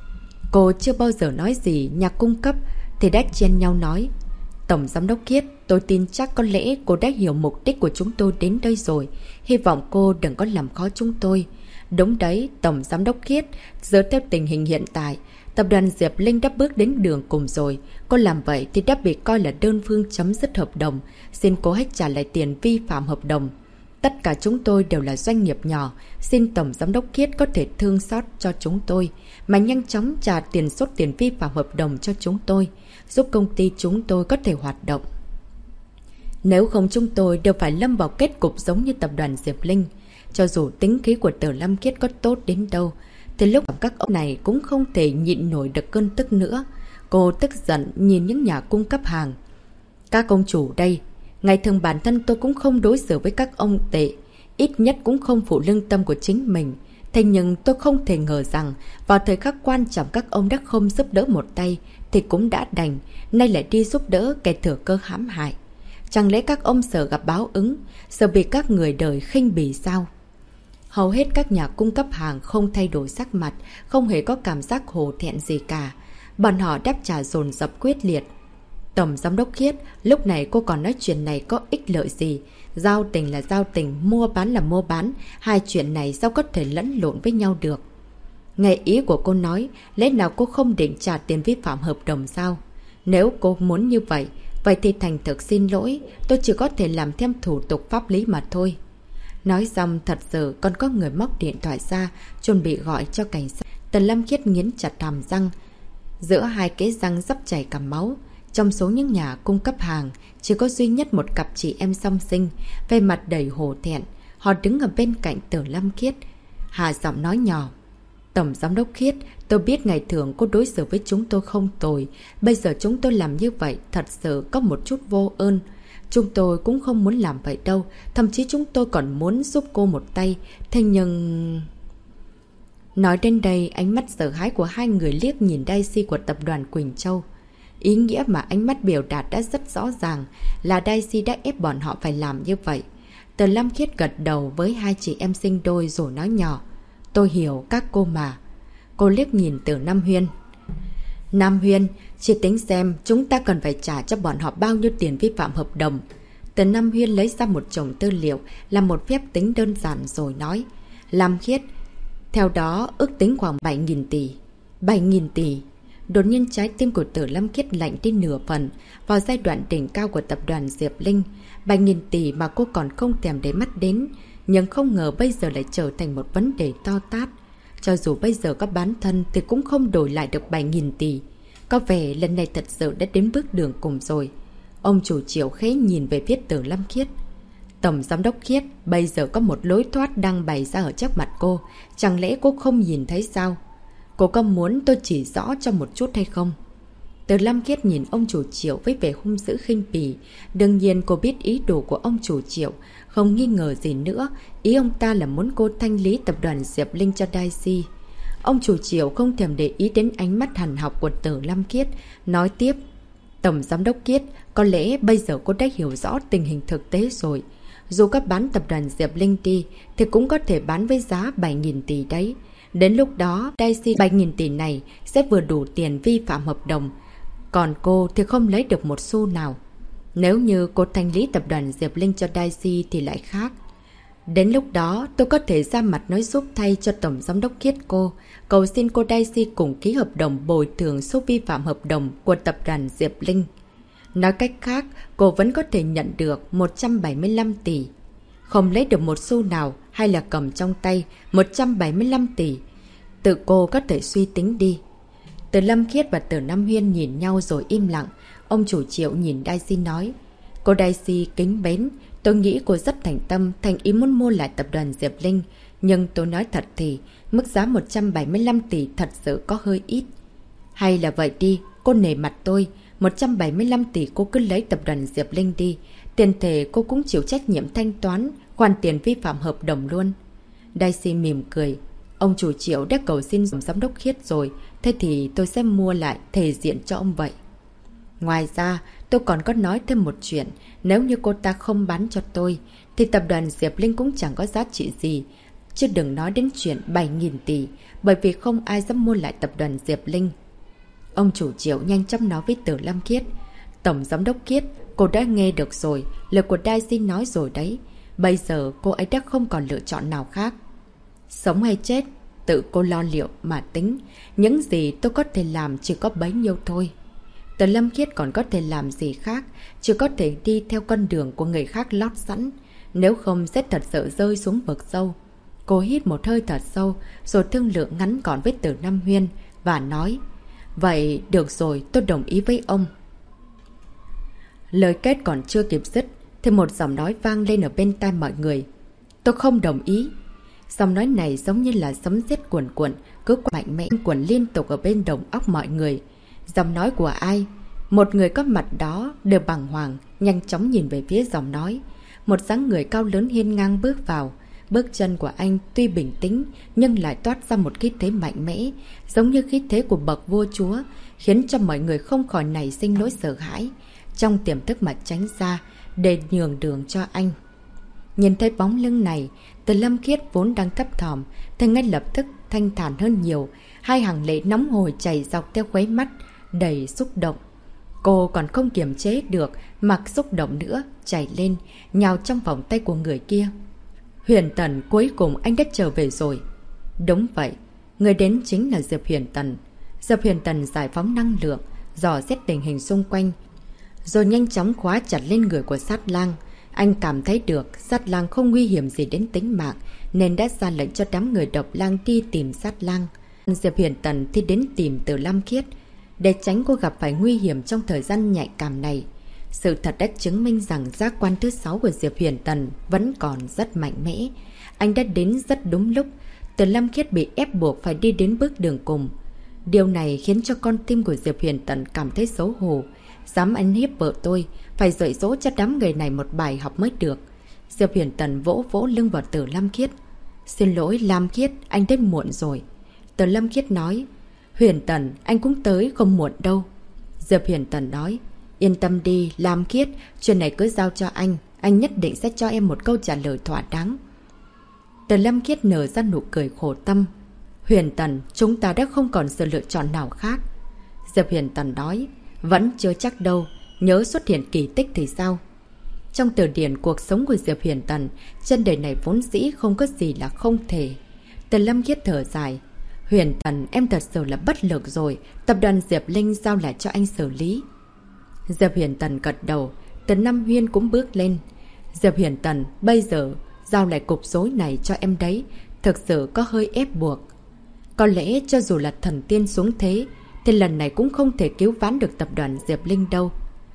Cô chưa bao giờ nói gì nhà cung cấp thì đã chen nhau nói. Tổng Giám đốc Khiết, tôi tin chắc có lẽ cô đã hiểu mục đích của chúng tôi đến đây rồi. Hy vọng cô đừng có làm khó chúng tôi. Đúng đấy, Tổng Giám đốc Khiết, dựa theo tình hình hiện tại, tập đoàn Diệp Linh đã bước đến đường cùng rồi. Cô làm vậy thì đã bị coi là đơn phương chấm dứt hợp đồng. Xin cô hãy trả lại tiền vi phạm hợp đồng. Tất cả chúng tôi đều là doanh nghiệp nhỏ. Xin Tổng Giám đốc Khiết có thể thương xót cho chúng tôi, mà nhanh chóng trả số tiền vi phạm hợp đồng cho chúng tôi, giúp công ty chúng tôi có thể hoạt động. Nếu không chúng tôi đều phải lâm vào kết cục giống như tập đoàn Diệp Linh. Cho dù tính khí của Tần Lâm Khiết có tốt đến đâu, thì lúc các ông này cũng không thể nhịn nổi được cơn tức nữa. Cô tức giận nhìn những nhà cung cấp hàng. Các ông chủ đây, ngày thường bản thân tôi cũng không đối xử với các ông tệ, ít nhất cũng không phụ lương tâm của chính mình. Thế nhưng tôi không thể ngờ rằng vào thời khắc quan trọng các ông đã không giúp đỡ một tay thì cũng đã đành, nay lại đi giúp đỡ kẻ thừa cơ hãm hại. Chẳng lẽ các ông sợ gặp báo ứng, sợ bị các người đời khinh bỉ sao? Hầu hết các nhà cung cấp hàng không thay đổi sắc mặt, không hề có cảm giác hổ thẹn gì cả. Bọn họ đáp trả dồn dập quyết liệt. Tổng giám đốc Khiết, lúc này cô còn nói chuyện này có ích lợi gì? Giao tình là giao tình, mua bán là mua bán. Hai chuyện này sao có thể lẫn lộn với nhau được? Nghe ý của cô nói, lẽ nào cô không định trả tiền vi phạm hợp đồng sao? Nếu cô muốn như vậy, vậy thì thành thực xin lỗi, tôi chỉ có thể làm thêm thủ tục pháp lý mà thôi. Nói xong thật sự còn có người móc điện thoại ra, chuẩn bị gọi cho cảnh sát. Tần Lâm Khiết nghiến chặt hàm răng, giữa hai cái răng sắp chảy cả máu. Trong số những nhà cung cấp hàng, chỉ có duy nhất một cặp chị em song sinh, về mặt đầy hổ thẹn. Họ đứng ở bên cạnh Tần Lâm Khiết, hạ giọng nói nhỏ. Tổng giám đốc Khiết, tôi biết ngày thường cô đối xử với chúng tôi không tồi. Bây giờ chúng tôi làm như vậy thật sự có một chút vô ơn. Chúng tôi cũng không muốn làm vậy đâu. Thậm chí chúng tôi còn muốn giúp cô một tay. Thế nhưng... Nói đến đây, ánh mắt sợ hãi của hai người liếc nhìn Daisy của tập đoàn Quỳnh Châu. Ý nghĩa mà ánh mắt biểu đạt đã rất rõ ràng, là Daisy đã ép bọn họ phải làm như vậy. Tần Lam Khiết gật đầu với hai chị em sinh đôi rồi nói nhỏ. Tôi hiểu các cô mà. Cô liếc nhìn từ Nam Huyên. Nam Huyên, chị tính xem chúng ta cần phải trả cho bọn họ bao nhiêu tiền vi phạm hợp đồng. Từ Nam Huyên lấy ra một chồng tư liệu, làm một phép tính đơn giản rồi nói. Lam Khiết, theo đó ước tính khoảng 7.000 tỷ. 7.000 tỷ. Đột nhiên trái tim của Tử Lâm Khiết lạnh đi nửa phần. Vào giai đoạn đỉnh cao của tập đoàn Diệp Linh, 7.000 tỷ mà cô còn không thèm để mắt đến. Nhưng không ngờ bây giờ lại trở thành một vấn đề to tát. Cho dù bây giờ có bán thân thì cũng không đổi lại được 7.000 tỷ. Có vẻ lần này thật sự đã đến bước đường cùng rồi. Ông chủ Triệu khẽ nhìn về phía Tử Lâm Khiết. Tổng giám đốc Khiết, bây giờ có một lối thoát đang bày ra ở trước mặt cô. Chẳng lẽ cô không nhìn thấy sao? Cô có muốn tôi chỉ rõ cho một chút hay không? Tử Lâm Khiết nhìn ông chủ Triệu với vẻ hung dữ khinh bỉ. Đương nhiên cô biết ý đồ của ông chủ Triệu, không nghi ngờ gì nữa. Ý ông ta là muốn cô thanh lý tập đoàn Diệp Linh cho Daisy. Ông chủ Triệu không thèm để ý đến ánh mắt hằn học của Tử Lâm Khiết, nói tiếp. Tổng giám đốc Khiết, có lẽ bây giờ cô đã hiểu rõ tình hình thực tế rồi. Dù có bán tập đoàn Diệp Linh đi, thì cũng có thể bán với giá 7.000 tỷ đấy. Đến lúc đó, Daisy 7.000 tỷ này sẽ vừa đủ tiền vi phạm hợp đồng. Còn cô thì không lấy được một xu nào. Nếu như cô thanh lý tập đoàn Diệp Linh cho Daisy thì lại khác. Đến lúc đó, tôi có thể ra mặt nói giúp thay cho Tổng giám đốc Khiết cô, cầu xin cô Daisy cùng ký hợp đồng bồi thường số vi phạm hợp đồng của tập đoàn Diệp Linh. Nói cách khác, cô vẫn có thể nhận được 175 tỷ. Không lấy được một xu nào hay là cầm trong tay 175 tỷ. Tự cô có thể suy tính đi. Từ Lâm Khiết và Từ Nam Huyên nhìn nhau rồi im lặng. Ông chủ Triệu nhìn Daisy nói. Cô Daisy kính mến, tôi nghĩ cô rất thành tâm, thành ý muốn mua lại tập đoàn Diệp Linh. Nhưng tôi nói thật thì, mức giá 175 tỷ thật sự có hơi ít. Hay là vậy đi, cô nể mặt tôi. 175 tỷ cô cứ lấy tập đoàn Diệp Linh đi. Tiền thể cô cũng chịu trách nhiệm thanh toán, khoản tiền vi phạm hợp đồng luôn. Daisy mỉm cười. Ông chủ Triệu đã cầu xin giám đốc Khiết rồi. Thế thì tôi sẽ mua lại thể diện cho ông vậy. Ngoài ra, tôi còn có nói thêm một chuyện. Nếu như cô ta không bán cho tôi, thì tập đoàn Diệp Linh cũng chẳng có giá trị gì. Chứ đừng nói đến chuyện 7.000 tỷ, bởi vì không ai dám mua lại tập đoàn Diệp Linh. Ông chủ Triệu nhanh chóng nói với Tử Lâm Khiết. Tổng giám đốc Khiết, cô đã nghe được rồi, lời của Daisy nói rồi đấy. Bây giờ cô ấy đã không còn lựa chọn nào khác. Sống hay chết, tự cô lo liệu mà tính. Những gì tôi có thể làm chỉ có bấy nhiêu thôi. Tử Lâm Khiết còn có thể làm gì khác, chỉ có thể đi theo con đường của người khác lót sẵn. Nếu không sẽ thật sự rơi xuống vực sâu. Cô hít một hơi thật sâu, rồi thương lượng ngắn gọn với Tử Nam Huyên và nói. Vậy được rồi, tôi đồng ý với ông. Lời kết còn chưa kịp dứt thì một giọng nói vang lên ở bên tai mọi người. Tôi không đồng ý. Giọng nói này giống như là sấm sét cuồn cuộn, cứ mạnh mẽ cuộn liên tục ở bên đầu óc mọi người. Giọng nói của ai? Một người có mặt đó đều bàng hoàng, nhanh chóng nhìn về phía giọng nói. Một dáng người cao lớn hiên ngang bước vào. Bước chân của anh tuy bình tĩnh nhưng lại toát ra một khí thế mạnh mẽ, giống như khí thế của bậc vua chúa, khiến cho mọi người không khỏi nảy sinh nỗi sợ hãi, trong tiềm thức mà tránh ra để nhường đường cho anh. Nhìn thấy bóng lưng này, Từ Lâm Khiết vốn đang thấp thỏm thì ngay lập tức thanh thản hơn nhiều, hai hàng lệ nóng hổi chảy dọc theo khóe mắt đầy xúc động. Cô còn không kiềm chế được, mặc xúc động nữa, chảy lên, nhào trong vòng tay của người kia. Huyền Tần, cuối cùng anh đã trở về rồi. Đúng vậy, người đến chính là Diệp Huyền Tần. Diệp Huyền Tần giải phóng năng lượng, dò xét tình hình xung quanh, rồi nhanh chóng khóa chặt lên người của Sát Lang. Anh cảm thấy được Sát Lang không nguy hiểm gì đến tính mạng, nên đã ra lệnh cho đám người Độc Lang đi tìm Sát Lang. Diệp Huyền Tần thì đến tìm Từ Lam Khiết, để tránh cô gặp phải nguy hiểm trong thời gian nhạy cảm này. Sự thật đã chứng minh rằng giác quan thứ 6 của Diệp Huyền Tần vẫn còn rất mạnh mẽ. Anh đã đến rất đúng lúc. Từ Lam Khiết bị ép buộc phải đi đến bước đường cùng. Điều này khiến cho con tim của Diệp Huyền Tần cảm thấy xấu hổ. Dám ăn hiếp vợ tôi, phải dạy dỗ cho đám người này một bài học mới được. Diệp Huyền Tần vỗ vỗ lưng vào Từ Lam Khiết. Xin lỗi Lam Khiết, anh đến muộn rồi. Từ Lam Khiết nói, Huyền Tần, anh cũng tới không muộn đâu. Diệp Huyền Tần nói, yên tâm đi Lam Khiết, chuyện này cứ giao cho anh nhất định sẽ cho em một câu trả lời thỏa đáng. Từ Lam Khiết nở ra nụ cười khổ tâm. Huyền Tần, chúng ta đã không còn sự lựa chọn nào khác. Diệp Huyền Tần nói, vẫn chưa chắc đâu, nhớ xuất hiện kỳ tích thì sao? Trong từ điển cuộc sống của Diệp Huyền Tần, trên đời này vốn dĩ không có gì là không thể. Từ Lam Khiết thở dài, Huyền Tần, em thật sự là bất lực rồi, tập đoàn Diệp Linh giao lại cho anh xử lý. Diệp Huyền Tần gật đầu, Từ Nam Huyên cũng bước lên. Diệp Huyền Tần, bây giờ giao lại cục rối này cho em đấy, thực sự có hơi ép buộc. Có lẽ cho dù là thần tiên xuống thế, thì lần này cũng không thể cứu vãn được tập đoàn Diệp Linh đâu.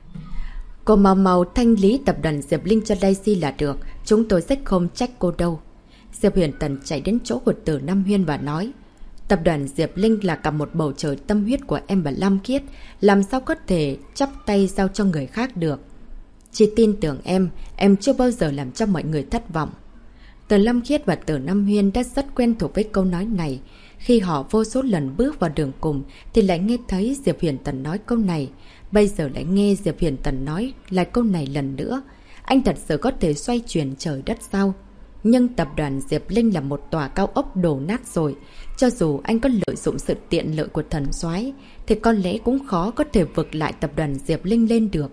Cô mau thanh lý tập đoàn Diệp Linh cho Daisy là được, chúng tôi sẽ không trách cô đâu. Diệp Huyền Tần chạy đến chỗ của Từ Nam Huyên và nói, tập đoàn Diệp Linh là cả một bầu trời tâm huyết của em và Lam Khiết, làm sao có thể chắp tay giao cho người khác được. Chỉ tin tưởng em chưa bao giờ làm cho mọi người thất vọng. Từ Lam Khiết và Từ Nam Huyên đã rất quen thuộc với câu nói này. Khi họ vô số lần bước vào đường cùng thì lại nghe thấy Diệp Huyền Tần nói câu này. Bây giờ lại nghe Diệp Huyền Tần nói lại câu này lần nữa. Anh thật sự có thể xoay chuyển trời đất sao? Nhưng tập đoàn Diệp Linh là một tòa cao ốc đổ nát rồi. Cho dù anh có lợi dụng sự tiện lợi của thần soái thì có lẽ cũng khó có thể vực lại tập đoàn Diệp Linh lên được.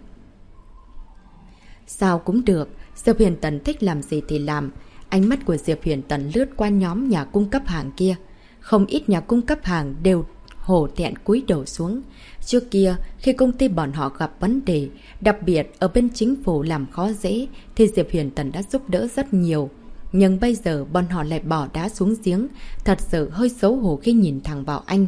Sao cũng được, Diệp Huyền Tần thích làm gì thì làm. Ánh mắt của Diệp Huyền Tần lướt qua nhóm nhà cung cấp hàng kia. Không ít nhà cung cấp hàng đều hổ thẹn cúi đầu xuống. Trước kia, khi công ty bọn họ gặp vấn đề, đặc biệt ở bên chính phủ làm khó dễ, thì Diệp Huyền Tần đã giúp đỡ rất nhiều. Nhưng bây giờ bọn họ lại bỏ đá xuống giếng, thật sự hơi xấu hổ khi nhìn thẳng vào anh.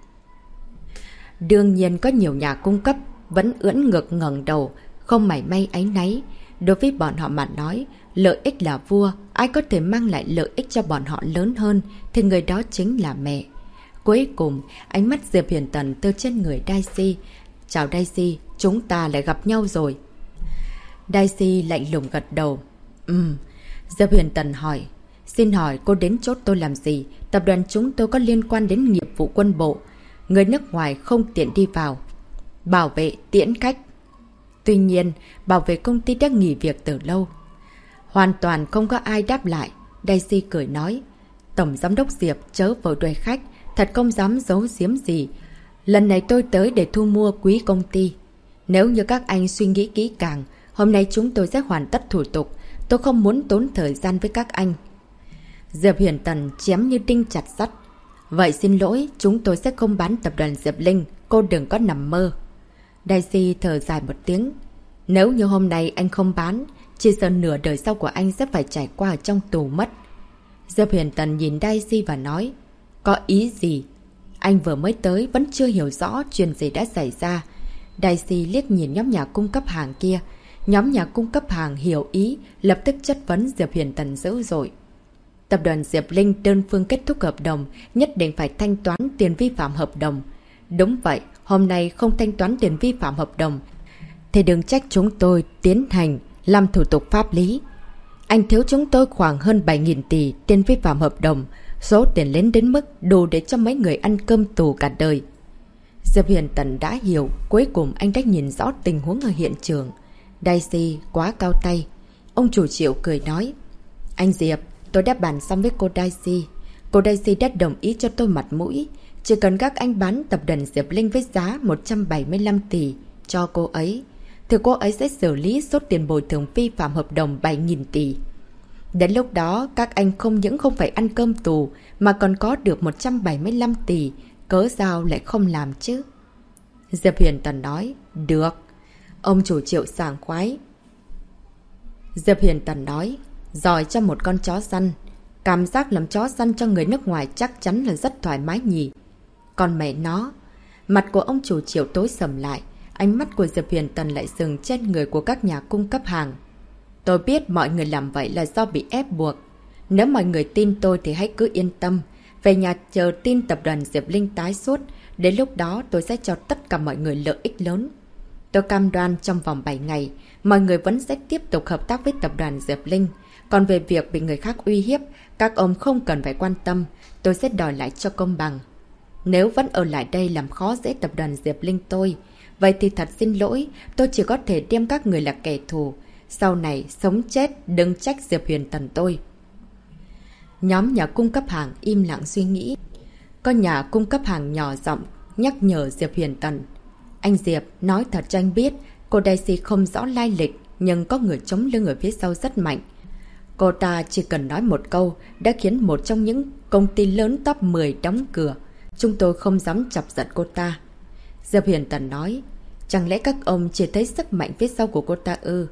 Đương nhiên có nhiều nhà cung cấp vẫn ưỡn ngực ngẩng đầu, không mảy may áy náy. Đối với bọn họ mà nói, lợi ích là vua, ai có thể mang lại lợi ích cho bọn họ lớn hơn thì người đó chính là mẹ. Cuối cùng, ánh mắt Diệp Huyền Tần từ trên người Daisy. Chào Daisy, chúng ta lại gặp nhau rồi. Daisy lạnh lùng gật đầu. Diệp Huyền Tần hỏi, xin hỏi cô đến chốt tôi làm gì? Tập đoàn chúng tôi có liên quan đến nghiệp vụ quân bộ. Người nước ngoài không tiện đi vào. Bảo vệ tiễn khách. Tuy nhiên, bảo vệ công ty đã nghỉ việc từ lâu. Hoàn toàn không có ai đáp lại. Daisy cười nói, Tổng Giám đốc Diệp chớ vội đuổi khách, thật không dám giấu giếm gì. Lần này tôi tới để thu mua quý công ty. Nếu như các anh suy nghĩ kỹ càng, hôm nay chúng tôi sẽ hoàn tất thủ tục. Tôi không muốn tốn thời gian với các anh. Diệp Huyền Tần chém như đinh chặt sắt. Vậy xin lỗi, chúng tôi sẽ không bán tập đoàn Diệp Linh, cô đừng có nằm mơ. Daisy thở dài một tiếng. Nếu như hôm nay anh không bán, chỉ sợ nửa đời sau của anh sẽ phải trải qua ở trong tù mất. Diệp Huyền Tần nhìn Daisy và nói, có ý gì? Anh vừa mới tới vẫn chưa hiểu rõ chuyện gì đã xảy ra. Daisy liếc nhìn nhóm nhà cung cấp hàng kia. Nhóm nhà cung cấp hàng hiểu ý, lập tức chất vấn Diệp Huyền Tần dữ dội. Tập đoàn Diệp Linh đơn phương kết thúc hợp đồng, nhất định phải thanh toán tiền vi phạm hợp đồng. Đúng vậy, hôm nay không thanh toán tiền vi phạm hợp đồng thì đừng trách chúng tôi tiến hành làm thủ tục pháp lý. Anh thiếu chúng tôi khoảng hơn 7.000 tỷ tiền vi phạm hợp đồng, số tiền lớn đến mức đủ để cho mấy người ăn cơm tù cả đời. Diệp Huyền Tần đã hiểu, cuối cùng anh đã nhìn rõ tình huống ở hiện trường. Daisy quá cao tay. Ông chủ Triệu cười nói, anh Diệp, tôi đã bàn xong với cô Daisy. Cô Daisy đã đồng ý cho tôi mặt mũi. Chỉ cần các anh bán tập đoàn Diệp Linh với giá 175 tỷ, cho cô ấy, thì cô ấy sẽ xử lý số tiền bồi thường vi phạm hợp đồng 7.000 tỷ. Đến lúc đó, các anh không những không phải ăn cơm tù, mà còn có được 175 tỷ, cớ sao lại không làm chứ? Diệp Huyền Tần nói, được. Ông chủ Triệu sảng khoái. Diệp Huyền Tần nói, giỏi cho một con chó săn. Cảm giác làm chó săn cho người nước ngoài chắc chắn là rất thoải mái nhỉ. Còn mẹ nó, mặt của ông chủ Triệu tối sầm lại, ánh mắt của Diệp Huyền Tần lại dừng trên người của các nhà cung cấp hàng. Tôi biết mọi người làm vậy là do bị ép buộc. Nếu mọi người tin tôi thì hãy cứ yên tâm. Về nhà chờ tin tập đoàn Diệp Linh tái xuất. Đến lúc đó tôi sẽ cho tất cả mọi người lợi ích lớn. Tôi cam đoan trong vòng 7 ngày, mọi người vẫn sẽ tiếp tục hợp tác với tập đoàn Diệp Linh. Còn về việc bị người khác uy hiếp, các ông không cần phải quan tâm. Tôi sẽ đòi lại cho công bằng. Nếu vẫn ở lại đây làm khó dễ tập đoàn Diệp Linh tôi, vậy thì thật xin lỗi, tôi chỉ có thể đem các người là kẻ thù. Sau này, sống chết, đừng trách Diệp Huyền Tần tôi. Nhóm nhà cung cấp hàng im lặng suy nghĩ. Có nhà cung cấp hàng nhỏ giọng nhắc nhở Diệp Huyền Tần. Anh Diệp, nói thật cho anh biết, cô Daisy không rõ lai lịch, nhưng có người chống lưng ở phía sau rất mạnh. Cô ta chỉ cần nói một câu, đã khiến một trong những công ty lớn top 10 đóng cửa. Chúng tôi không dám chọc giận cô ta. Diệp Huyền Tần nói, chẳng lẽ các ông chỉ thấy sức mạnh phía sau của cô ta ư?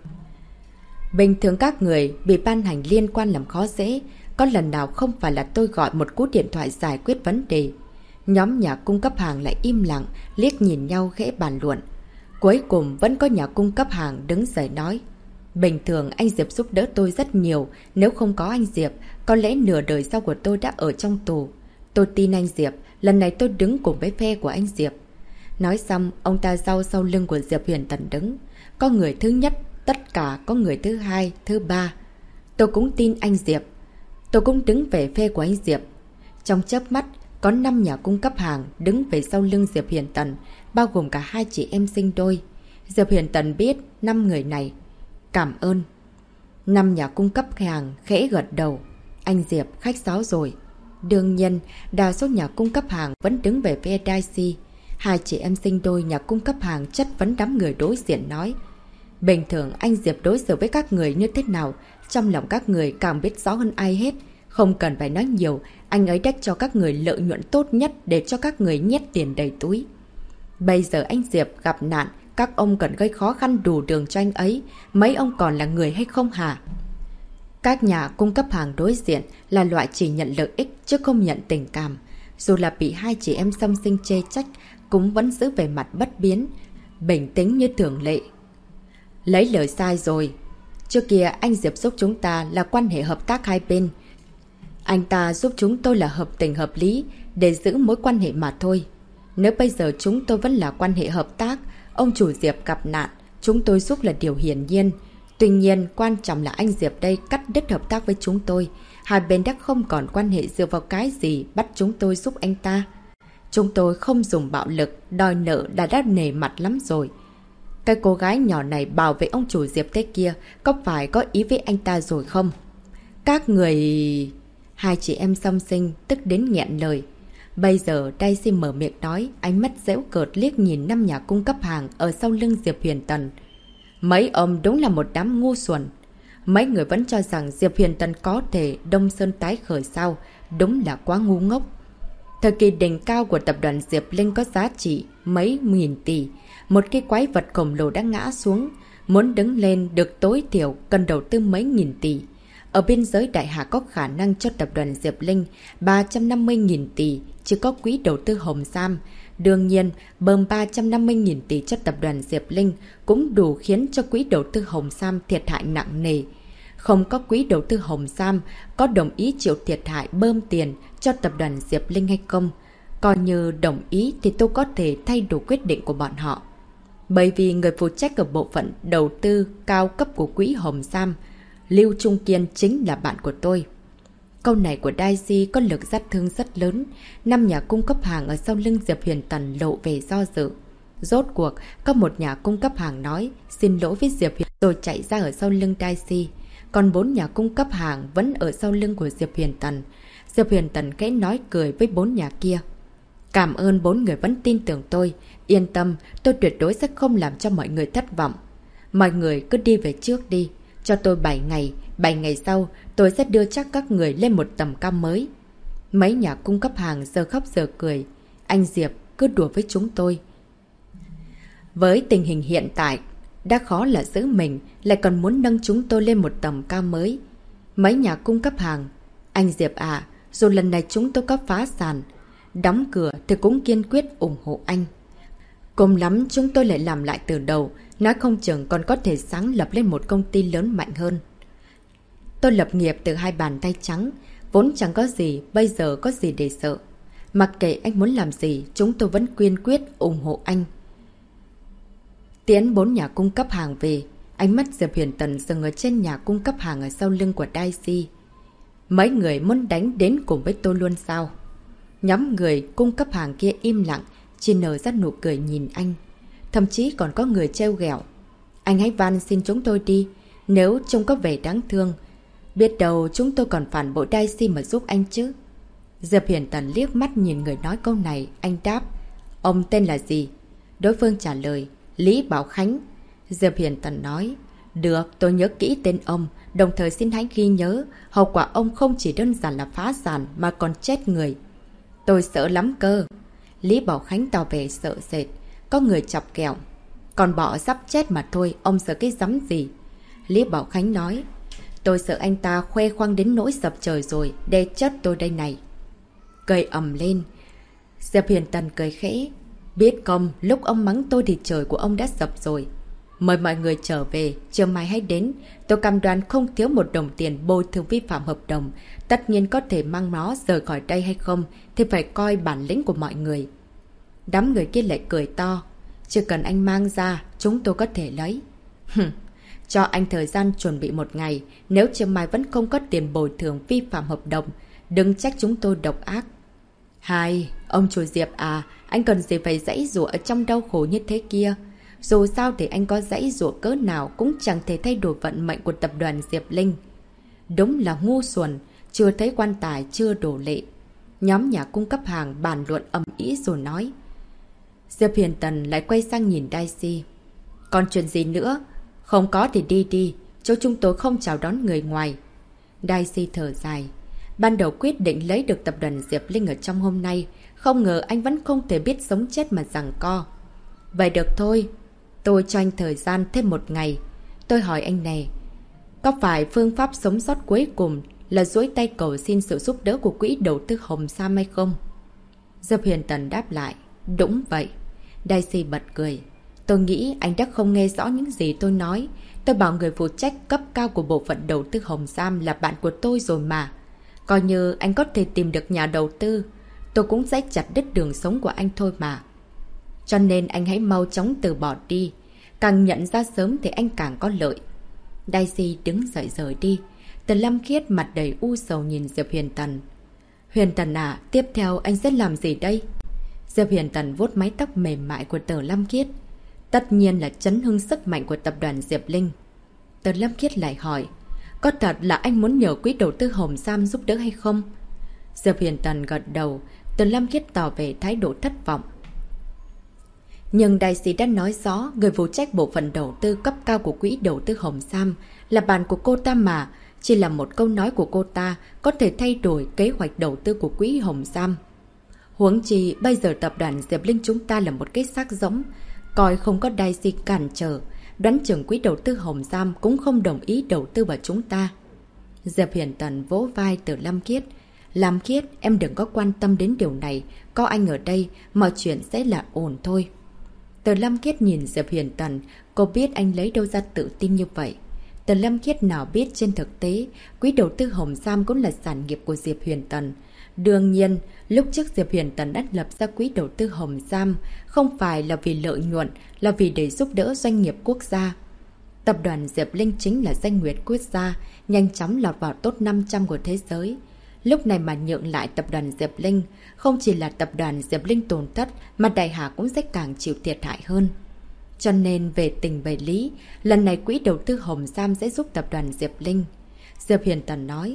Bình thường các người bị ban hành liên quan làm khó dễ, có lần nào không phải là tôi gọi một cú điện thoại giải quyết vấn đề. Nhóm nhà cung cấp hàng lại im lặng, liếc nhìn nhau khẽ bàn luận. Cuối cùng vẫn có nhà cung cấp hàng đứng dậy nói. Bình thường anh Diệp giúp đỡ tôi rất nhiều, nếu không có anh Diệp, có lẽ nửa đời sau của tôi đã ở trong tù. Tôi tin anh Diệp, lần này tôi đứng cùng với phe của anh Diệp. Nói xong, ông ta sau lưng của Diệp Huyền Tần đứng. Có người thứ nhất, tất cả có người thứ hai, thứ ba. Tôi cũng tin anh Diệp. Tôi cũng đứng về phe của anh Diệp. Trong chớp mắt, có 5 nhà cung cấp hàng đứng về sau lưng Diệp Huyền Tần, bao gồm cả 2 chị em sinh đôi. Diệp Huyền Tần biết 5 người này. Cảm ơn. 5 nhà cung cấp hàng khẽ gật đầu. Anh Diệp khách sáo rồi. Đương nhiên, đa số nhà cung cấp hàng vẫn đứng về phe Daisy. 2 chị em sinh đôi nhà cung cấp hàng chất vấn đám người đối diện nói. Bình thường anh Diệp đối xử với các người như thế nào, trong lòng các người càng biết rõ hơn ai hết. Không cần phải nói nhiều, anh ấy đã cho các người lợi nhuận tốt nhất để cho các người nhét tiền đầy túi. Bây giờ anh Diệp gặp nạn, các ông cần gây khó khăn đủ đường cho anh ấy. Mấy ông còn là người hay không hả? Các nhà cung cấp hàng đối diện là loại chỉ nhận lợi ích chứ không nhận tình cảm. Dù là bị 2 chị em xâm sinh chê trách, cũng vẫn giữ về mặt bất biến, bình tĩnh như thường lệ. Lấy lời sai rồi. Trước kia anh Diệp giúp chúng ta là quan hệ hợp tác hai bên. Anh ta giúp chúng tôi là hợp tình hợp lý để giữ mối quan hệ mà thôi. Nếu bây giờ chúng tôi vẫn là quan hệ hợp tác, ông chủ Diệp gặp nạn, chúng tôi giúp là điều hiển nhiên. Tuy nhiên, quan trọng là anh Diệp đây cắt đứt hợp tác với chúng tôi. Hai bên đã không còn quan hệ dựa vào cái gì bắt chúng tôi giúp anh ta. Chúng tôi không dùng bạo lực, đòi nợ đã nề mặt lắm rồi. Cái cô gái nhỏ này bảo vệ ông chủ Diệp thế kia, có phải có ý với anh ta rồi không? Các người... 2 chị em song sinh tức đến nghẹn lời. Bây giờ Daisy mở miệng nói, ánh mắt giễu cợt liếc nhìn 5 nhà cung cấp hàng ở sau lưng Diệp Huyền Tần. Mấy ông đúng là một đám ngu xuẩn. Mấy người vẫn cho rằng Diệp Huyền Tần có thể Đông Sơn tái khởi sao, đúng là quá ngu ngốc. Thời kỳ đỉnh cao của tập đoàn Diệp Linh có giá trị mấy nghìn tỷ. Một cái quái vật khổng lồ đã ngã xuống. Muốn đứng lên được tối thiểu cần đầu tư mấy nghìn tỷ. Ở biên giới Đại Hà có khả năng cho tập đoàn Diệp Linh 350.000 tỷ, chỉ có quỹ đầu tư Hồng Sam. Đương nhiên, bơm 350.000 tỷ cho tập đoàn Diệp Linh cũng đủ khiến cho quỹ đầu tư Hồng Sam thiệt hại nặng nề. Không có quỹ đầu tư Hồng Sam có đồng ý chịu thiệt hại bơm tiền cho tập đoàn Diệp Linh hay không? Coi như đồng ý thì tôi có thể thay đổi quyết định của bọn họ. Bởi vì người phụ trách ở bộ phận đầu tư cao cấp của quỹ Hồng Sam, Lưu Trung Kiên chính là bạn của tôi. Câu này của Daisy có lực sát thương rất lớn. 5 nhà cung cấp hàng ở sau lưng Diệp Huyền Tần lộ về do dự. Rốt cuộc, có một nhà cung cấp hàng nói xin lỗi với Diệp Huyền rồi chạy ra ở sau lưng Daisy. Còn 4 nhà cung cấp hàng vẫn ở sau lưng của Diệp Huyền Tần. Diệp Huyền Tần khẽ nói cười với 4 nhà kia. Cảm ơn 4 người vẫn tin tưởng tôi. Yên tâm, tôi tuyệt đối sẽ không làm cho mọi người thất vọng. Mọi người cứ đi về trước đi. Cho tôi 7 ngày. 7 ngày sau, tôi sẽ đưa chắc các người lên một tầm cao mới. Mấy nhà cung cấp hàng giờ khóc giờ cười. Anh Diệp cứ đùa với chúng tôi. Với tình hình hiện tại, đã khó là giữ mình, lại còn muốn nâng chúng tôi lên một tầm cao mới. Mấy nhà cung cấp hàng. Anh Diệp à, dù lần này chúng tôi có phá sản, đóng cửa thì cũng kiên quyết ủng hộ anh. Cùng lắm chúng tôi lại làm lại từ đầu, nói không chừng còn có thể sáng lập lên một công ty lớn mạnh hơn. Tôi lập nghiệp từ 2 bàn tay trắng, vốn chẳng có gì, bây giờ có gì để sợ. Mặc kệ anh muốn làm gì, chúng tôi vẫn kiên quyết ủng hộ anh. Tiến 4 nhà cung cấp hàng về, ánh mắt Diệp Huyền Tần dừng ở trên nhà cung cấp hàng ở sau lưng của Daisy. Mấy người muốn đánh đến cùng với tôi luôn sao? Nhóm người cung cấp hàng kia im lặng, chỉ nở ra nụ cười nhìn anh. Thậm chí còn có người trêu ghẹo. Anh hãy van xin chúng tôi đi, nếu trông có vẻ đáng thương. Biết đâu chúng tôi còn phản bội Daisy mà giúp anh chứ. Diệp Huyền Tần liếc mắt nhìn người nói câu này, anh đáp. Ông tên là gì? Đối phương trả lời, Lý Bảo Khánh. Diệp Huyền Tần nói, được, tôi nhớ kỹ tên ông, đồng thời xin hãy ghi nhớ, hậu quả ông không chỉ đơn giản là phá sản mà còn chết người. Tôi sợ lắm cơ. Lý Bảo Khánh tỏ vẻ sợ sệt, có người chọc kẹo. Còn bọ sắp chết mà thôi, ông sợ cái rắm gì? Lý Bảo Khánh nói, tôi sợ anh ta khoe khoang đến nỗi sập trời rồi, đe chết tôi đây này. Cười ầm lên. Diệp Huyền Tần cười khẽ. Biết không, lúc ông mắng tôi thì trời của ông đã sập rồi. Mời mọi người trở về, chiều mai hãy đến. Tôi cam đoan không thiếu một đồng tiền bồi thường vi phạm hợp đồng. Tất nhiên có thể mang nó rời khỏi đây hay không thì phải coi bản lĩnh của mọi người. Đám người kia lại cười to. Chỉ cần anh mang ra, chúng tôi có thể lấy. Cho anh thời gian chuẩn bị 1 ngày. Nếu chiều mai vẫn không có tiền bồi thường vi phạm hợp đồng, đừng trách chúng tôi độc ác. Hai, ông chủ Diệp à, anh cần gì phải giãy giụa ở trong đau khổ như thế kia. Dù sao thì anh có giãy giụa cỡ nào cũng chẳng thể thay đổi vận mệnh của tập đoàn Diệp Linh. Đúng là ngu xuẩn, chưa thấy quan tài chưa đổ lệ. Nhóm nhà cung cấp hàng bàn luận ầm ĩ rồi nói. Diệp Huyền Tần lại quay sang nhìn Daisy. Còn chuyện gì nữa? Không có thì đi đi, chỗ chúng tôi không chào đón người ngoài. Daisy thở dài. Ban đầu quyết định lấy được tập đoàn Diệp Linh ở trong hôm nay, không ngờ anh vẫn không thể biết sống chết mà giằng co. Vậy được thôi, tôi cho anh thời gian thêm 1 ngày. Tôi hỏi anh này, có phải phương pháp sống sót cuối cùng là duỗi tay cầu xin sự giúp đỡ của quỹ đầu tư Hồng Sam hay không? Diệp Huyền Tần đáp lại, đúng vậy. Daisy bật cười. Tôi nghĩ anh đã không nghe rõ những gì tôi nói. Tôi bảo người phụ trách cấp cao của bộ phận đầu tư Hồng Sam là bạn của tôi rồi mà. Coi như anh có thể tìm được nhà đầu tư, tôi cũng sẽ chặt đứt đường sống của anh thôi mà. Cho nên anh hãy mau chóng từ bỏ đi. Càng nhận ra sớm thì anh càng có lợi. Daisy đứng dậy rời đi. Tần Lâm Khiết mặt đầy u sầu nhìn Diệp Huyền Tần. Huyền Tần à, tiếp theo anh sẽ làm gì đây? Diệp Huyền Tần vuốt mái tóc mềm mại của Tần Lâm Khiết. Tất nhiên là chấn hưng sức mạnh của tập đoàn Diệp Linh. Tần Lâm Khiết lại hỏi, có thật là anh muốn nhờ quỹ đầu tư Hồng Sam giúp đỡ hay không? Diệp Huyền Tần gật đầu. Tần Lâm Khiết tỏ về thái độ thất vọng. Nhưng đại sĩ đã nói rõ người phụ trách bộ phận đầu tư cấp cao của quỹ đầu tư Hồng Sam là bạn của cô ta mà. Chỉ là một câu nói của cô ta có thể thay đổi kế hoạch đầu tư của quỹ Hồng Sam. Huống chi bây giờ tập đoàn Diệp Linh chúng ta là một cái xác rỗng, coi không có đại sĩ cản trở, đoán chừng quỹ đầu tư Hồng Sam cũng không đồng ý đầu tư vào chúng ta. Diệp Huyền Tần vỗ vai Từ Lâm Khiết. Lam Khiết, em đừng có quan tâm đến điều này, có anh ở đây, mọi chuyện sẽ là ổn thôi. Từ Lâm Khiết nhìn Diệp Huyền Tần, cô biết anh lấy đâu ra tự tin như vậy. Từ Lâm Khiết nào biết trên thực tế, quỹ đầu tư Hồng Sam cũng là sản nghiệp của Diệp Huyền Tần. Đương nhiên, lúc trước Diệp Huyền Tần đã lập ra quỹ đầu tư Hồng Sam không phải là vì lợi nhuận, là vì để giúp đỡ doanh nghiệp quốc gia. Tập đoàn Diệp Linh chính là danh nguyệt quốc gia, nhanh chóng lọt vào top 500 của thế giới. Lúc này mà nhượng lại tập đoàn Diệp Linh, không chỉ là tập đoàn Diệp Linh tổn thất mà Đại Hà cũng sẽ càng chịu thiệt hại hơn. Cho nên về tình về lý, lần này quỹ đầu tư Hồng Sam sẽ giúp tập đoàn Diệp Linh. Diệp Huyền Tần nói,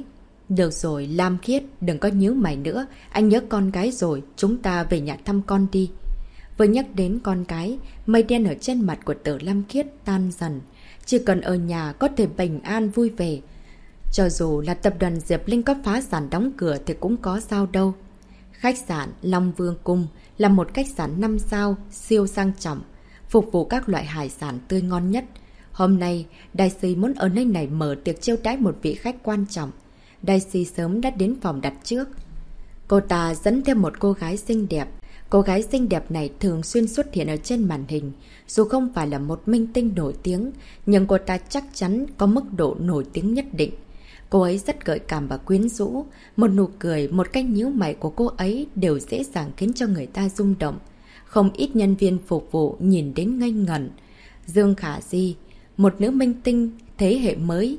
Được rồi, Lam Khiết, đừng có nhíu mày nữa. Anh nhớ con gái rồi, chúng ta về nhà thăm con đi. Vừa nhắc đến con cái, mây đen ở trên mặt của Tử Lam Khiết tan dần. Chỉ cần ở nhà có thể bình an vui vẻ. Cho dù là tập đoàn Diệp Linh có phá sản đóng cửa thì cũng có sao đâu. Khách sạn Long Vương Cung là một khách sạn 5 sao, siêu sang trọng, phục vụ các loại hải sản tươi ngon nhất. Hôm nay, Daisy muốn ở nơi này mở tiệc chiêu đãi một vị khách quan trọng. Daisy sớm đã đến phòng đặt trước. Cô ta dẫn theo một cô gái xinh đẹp. Cô gái xinh đẹp này thường xuyên xuất hiện ở trên màn hình. Dù không phải là một minh tinh nổi tiếng, nhưng cô ta chắc chắn có mức độ nổi tiếng nhất định. Cô ấy rất gợi cảm và quyến rũ. Một nụ cười, một cái nhíu mày của cô ấy đều dễ dàng khiến cho người ta rung động. Không ít nhân viên phục vụ nhìn đến ngây ngẩn. Dương Khả Di, một nữ minh tinh thế hệ mới.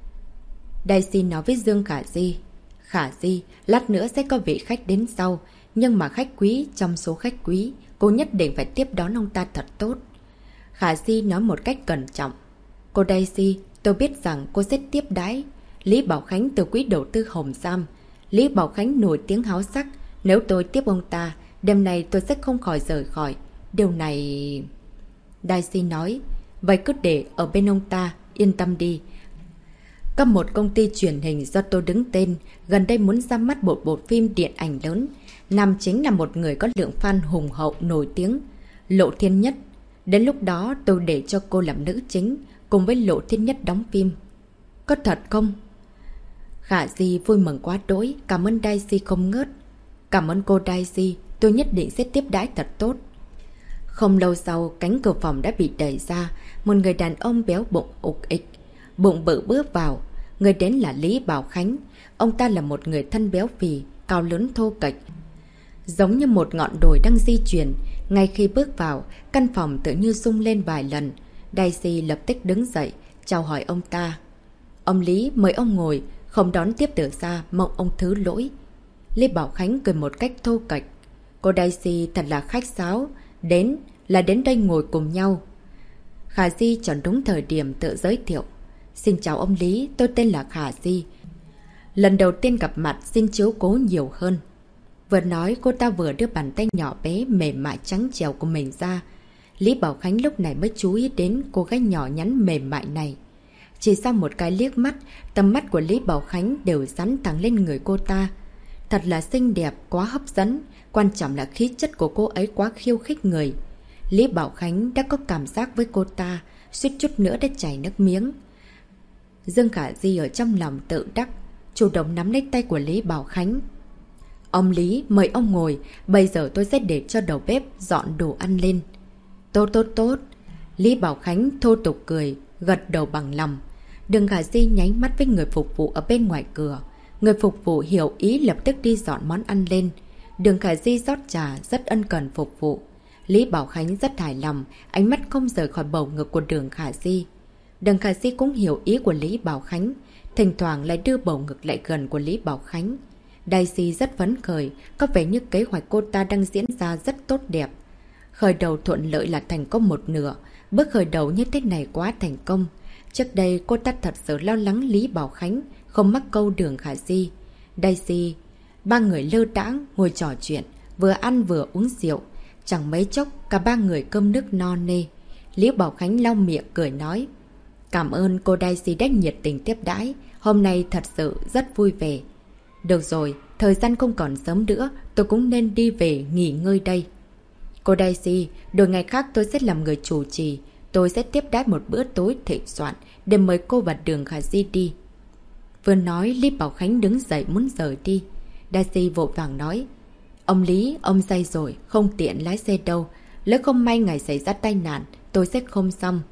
Daisy nói với Dương Khả Di. Khả Di, lát nữa sẽ có vị khách đến sau. Nhưng mà khách quý trong số khách quý, cô nhất định phải tiếp đón ông ta thật tốt. Khả Di nói một cách cẩn trọng. Cô Daisy, tôi biết rằng cô sẽ tiếp đãi Lý Bảo Khánh từ quỹ đầu tư Hồng Giam. Lý Bảo Khánh nổi tiếng háo sắc. Nếu tôi tiếp ông ta, đêm nay tôi sẽ không khỏi rời khỏi. Điều này... Daisy nói. Vậy cứ để ở bên ông ta, yên tâm đi. Có một công ty truyền hình do tôi đứng tên, gần đây muốn ra mắt một bộ phim điện ảnh lớn. Nam chính là một người có lượng fan hùng hậu nổi tiếng, Lộ Thiên Nhất. Đến lúc đó tôi để cho cô làm nữ chính, cùng với Lộ Thiên Nhất đóng phim. Có thật không? Khả Di vui mừng quá đỗi, cảm ơn Daisy không ngớt. Cảm ơn cô Daisy, tôi nhất định sẽ tiếp đãi thật tốt. Không lâu sau, cánh cửa phòng đã bị đẩy ra, một người đàn ông béo bụng ục ịch, bụng bự bước vào. Người đến là Lý Bảo Khánh. Ông ta là một người thân béo phì, cao lớn thô kệch, giống như một ngọn đồi đang di chuyển. Ngay khi bước vào, căn phòng tự như rung lên vài lần. Daisy lập tức đứng dậy, chào hỏi ông ta. Ông Lý, mời ông ngồi, không đón tiếp từ xa, mong ông thứ lỗi. Lý Bảo Khánh cười một cách thô kệch. Cô Daisy thật là khách sáo, đến đây ngồi cùng nhau. Khả Di chọn đúng thời điểm tự giới thiệu. Xin chào ông Lý, tôi tên là Khả Di. Lần đầu tiên gặp mặt, xin chiếu cố nhiều hơn. Vừa nói, cô ta vừa đưa bàn tay nhỏ bé mềm mại trắng trẻo của mình ra. Lý Bảo Khánh lúc này mới chú ý đến cô gái nhỏ nhắn mềm mại này. Chỉ sau một cái liếc mắt, tầm mắt của Lý Bảo Khánh đều dán thẳng lên người cô ta. Thật là xinh đẹp, quá hấp dẫn. Quan trọng là khí chất của cô ấy quá khiêu khích người. Lý Bảo Khánh đã có cảm giác với cô ta, suýt chút nữa đã chảy nước miếng. Dương Khả Di ở trong lòng tự đắc, chủ động nắm lấy tay của Lý Bảo Khánh. Ông Lý, mời ông ngồi, bây giờ tôi sẽ để cho đầu bếp dọn đồ ăn lên. Tốt tốt tốt. Lý Bảo Khánh thô tục cười, gật đầu bằng lòng. Đường Khả Di nháy mắt với người phục vụ ở bên ngoài cửa. Người phục vụ hiểu ý lập tức đi dọn món ăn lên. Đường Khả Di rót trà, rất ân cần phục vụ. Lý Bảo Khánh rất hài lòng, ánh mắt không rời khỏi bầu ngực của Đường Khả Di. Đường Khả Di cũng hiểu ý của Lý Bảo Khánh, thỉnh thoảng lại đưa bầu ngực lại gần của Lý Bảo Khánh. Daisy rất phấn khởi, có vẻ như kế hoạch cô ta đang diễn ra rất tốt đẹp. Khởi đầu thuận lợi là thành công một nửa, bước khởi đầu như thế này quá thành công. Trước đây cô ta thật sự lo lắng Lý Bảo Khánh không mắc câu Đường Khả Di. Daisy, ba người lơ đãng ngồi trò chuyện, vừa ăn vừa uống rượu. Chẳng mấy chốc cả ba người cơm nước no nê. Lý Bảo Khánh lau miệng cười nói. Cảm ơn cô Daisy đã nhiệt tình tiếp đãi, hôm nay thật sự rất vui vẻ. Được rồi, thời gian không còn sớm nữa, tôi cũng nên đi về nghỉ ngơi đây. Cô Daisy, đổi ngày khác tôi sẽ làm người chủ trì, tôi sẽ tiếp đãi một bữa tối thịnh soạn để mời cô và Đường Khả Di đi. Vừa nói, Lý Bảo Khánh đứng dậy muốn rời đi. Daisy vội vàng nói. Ông Lý, ông say rồi, không tiện lái xe đâu. Lỡ không may ngày xảy ra tai nạn, tôi sẽ không xong.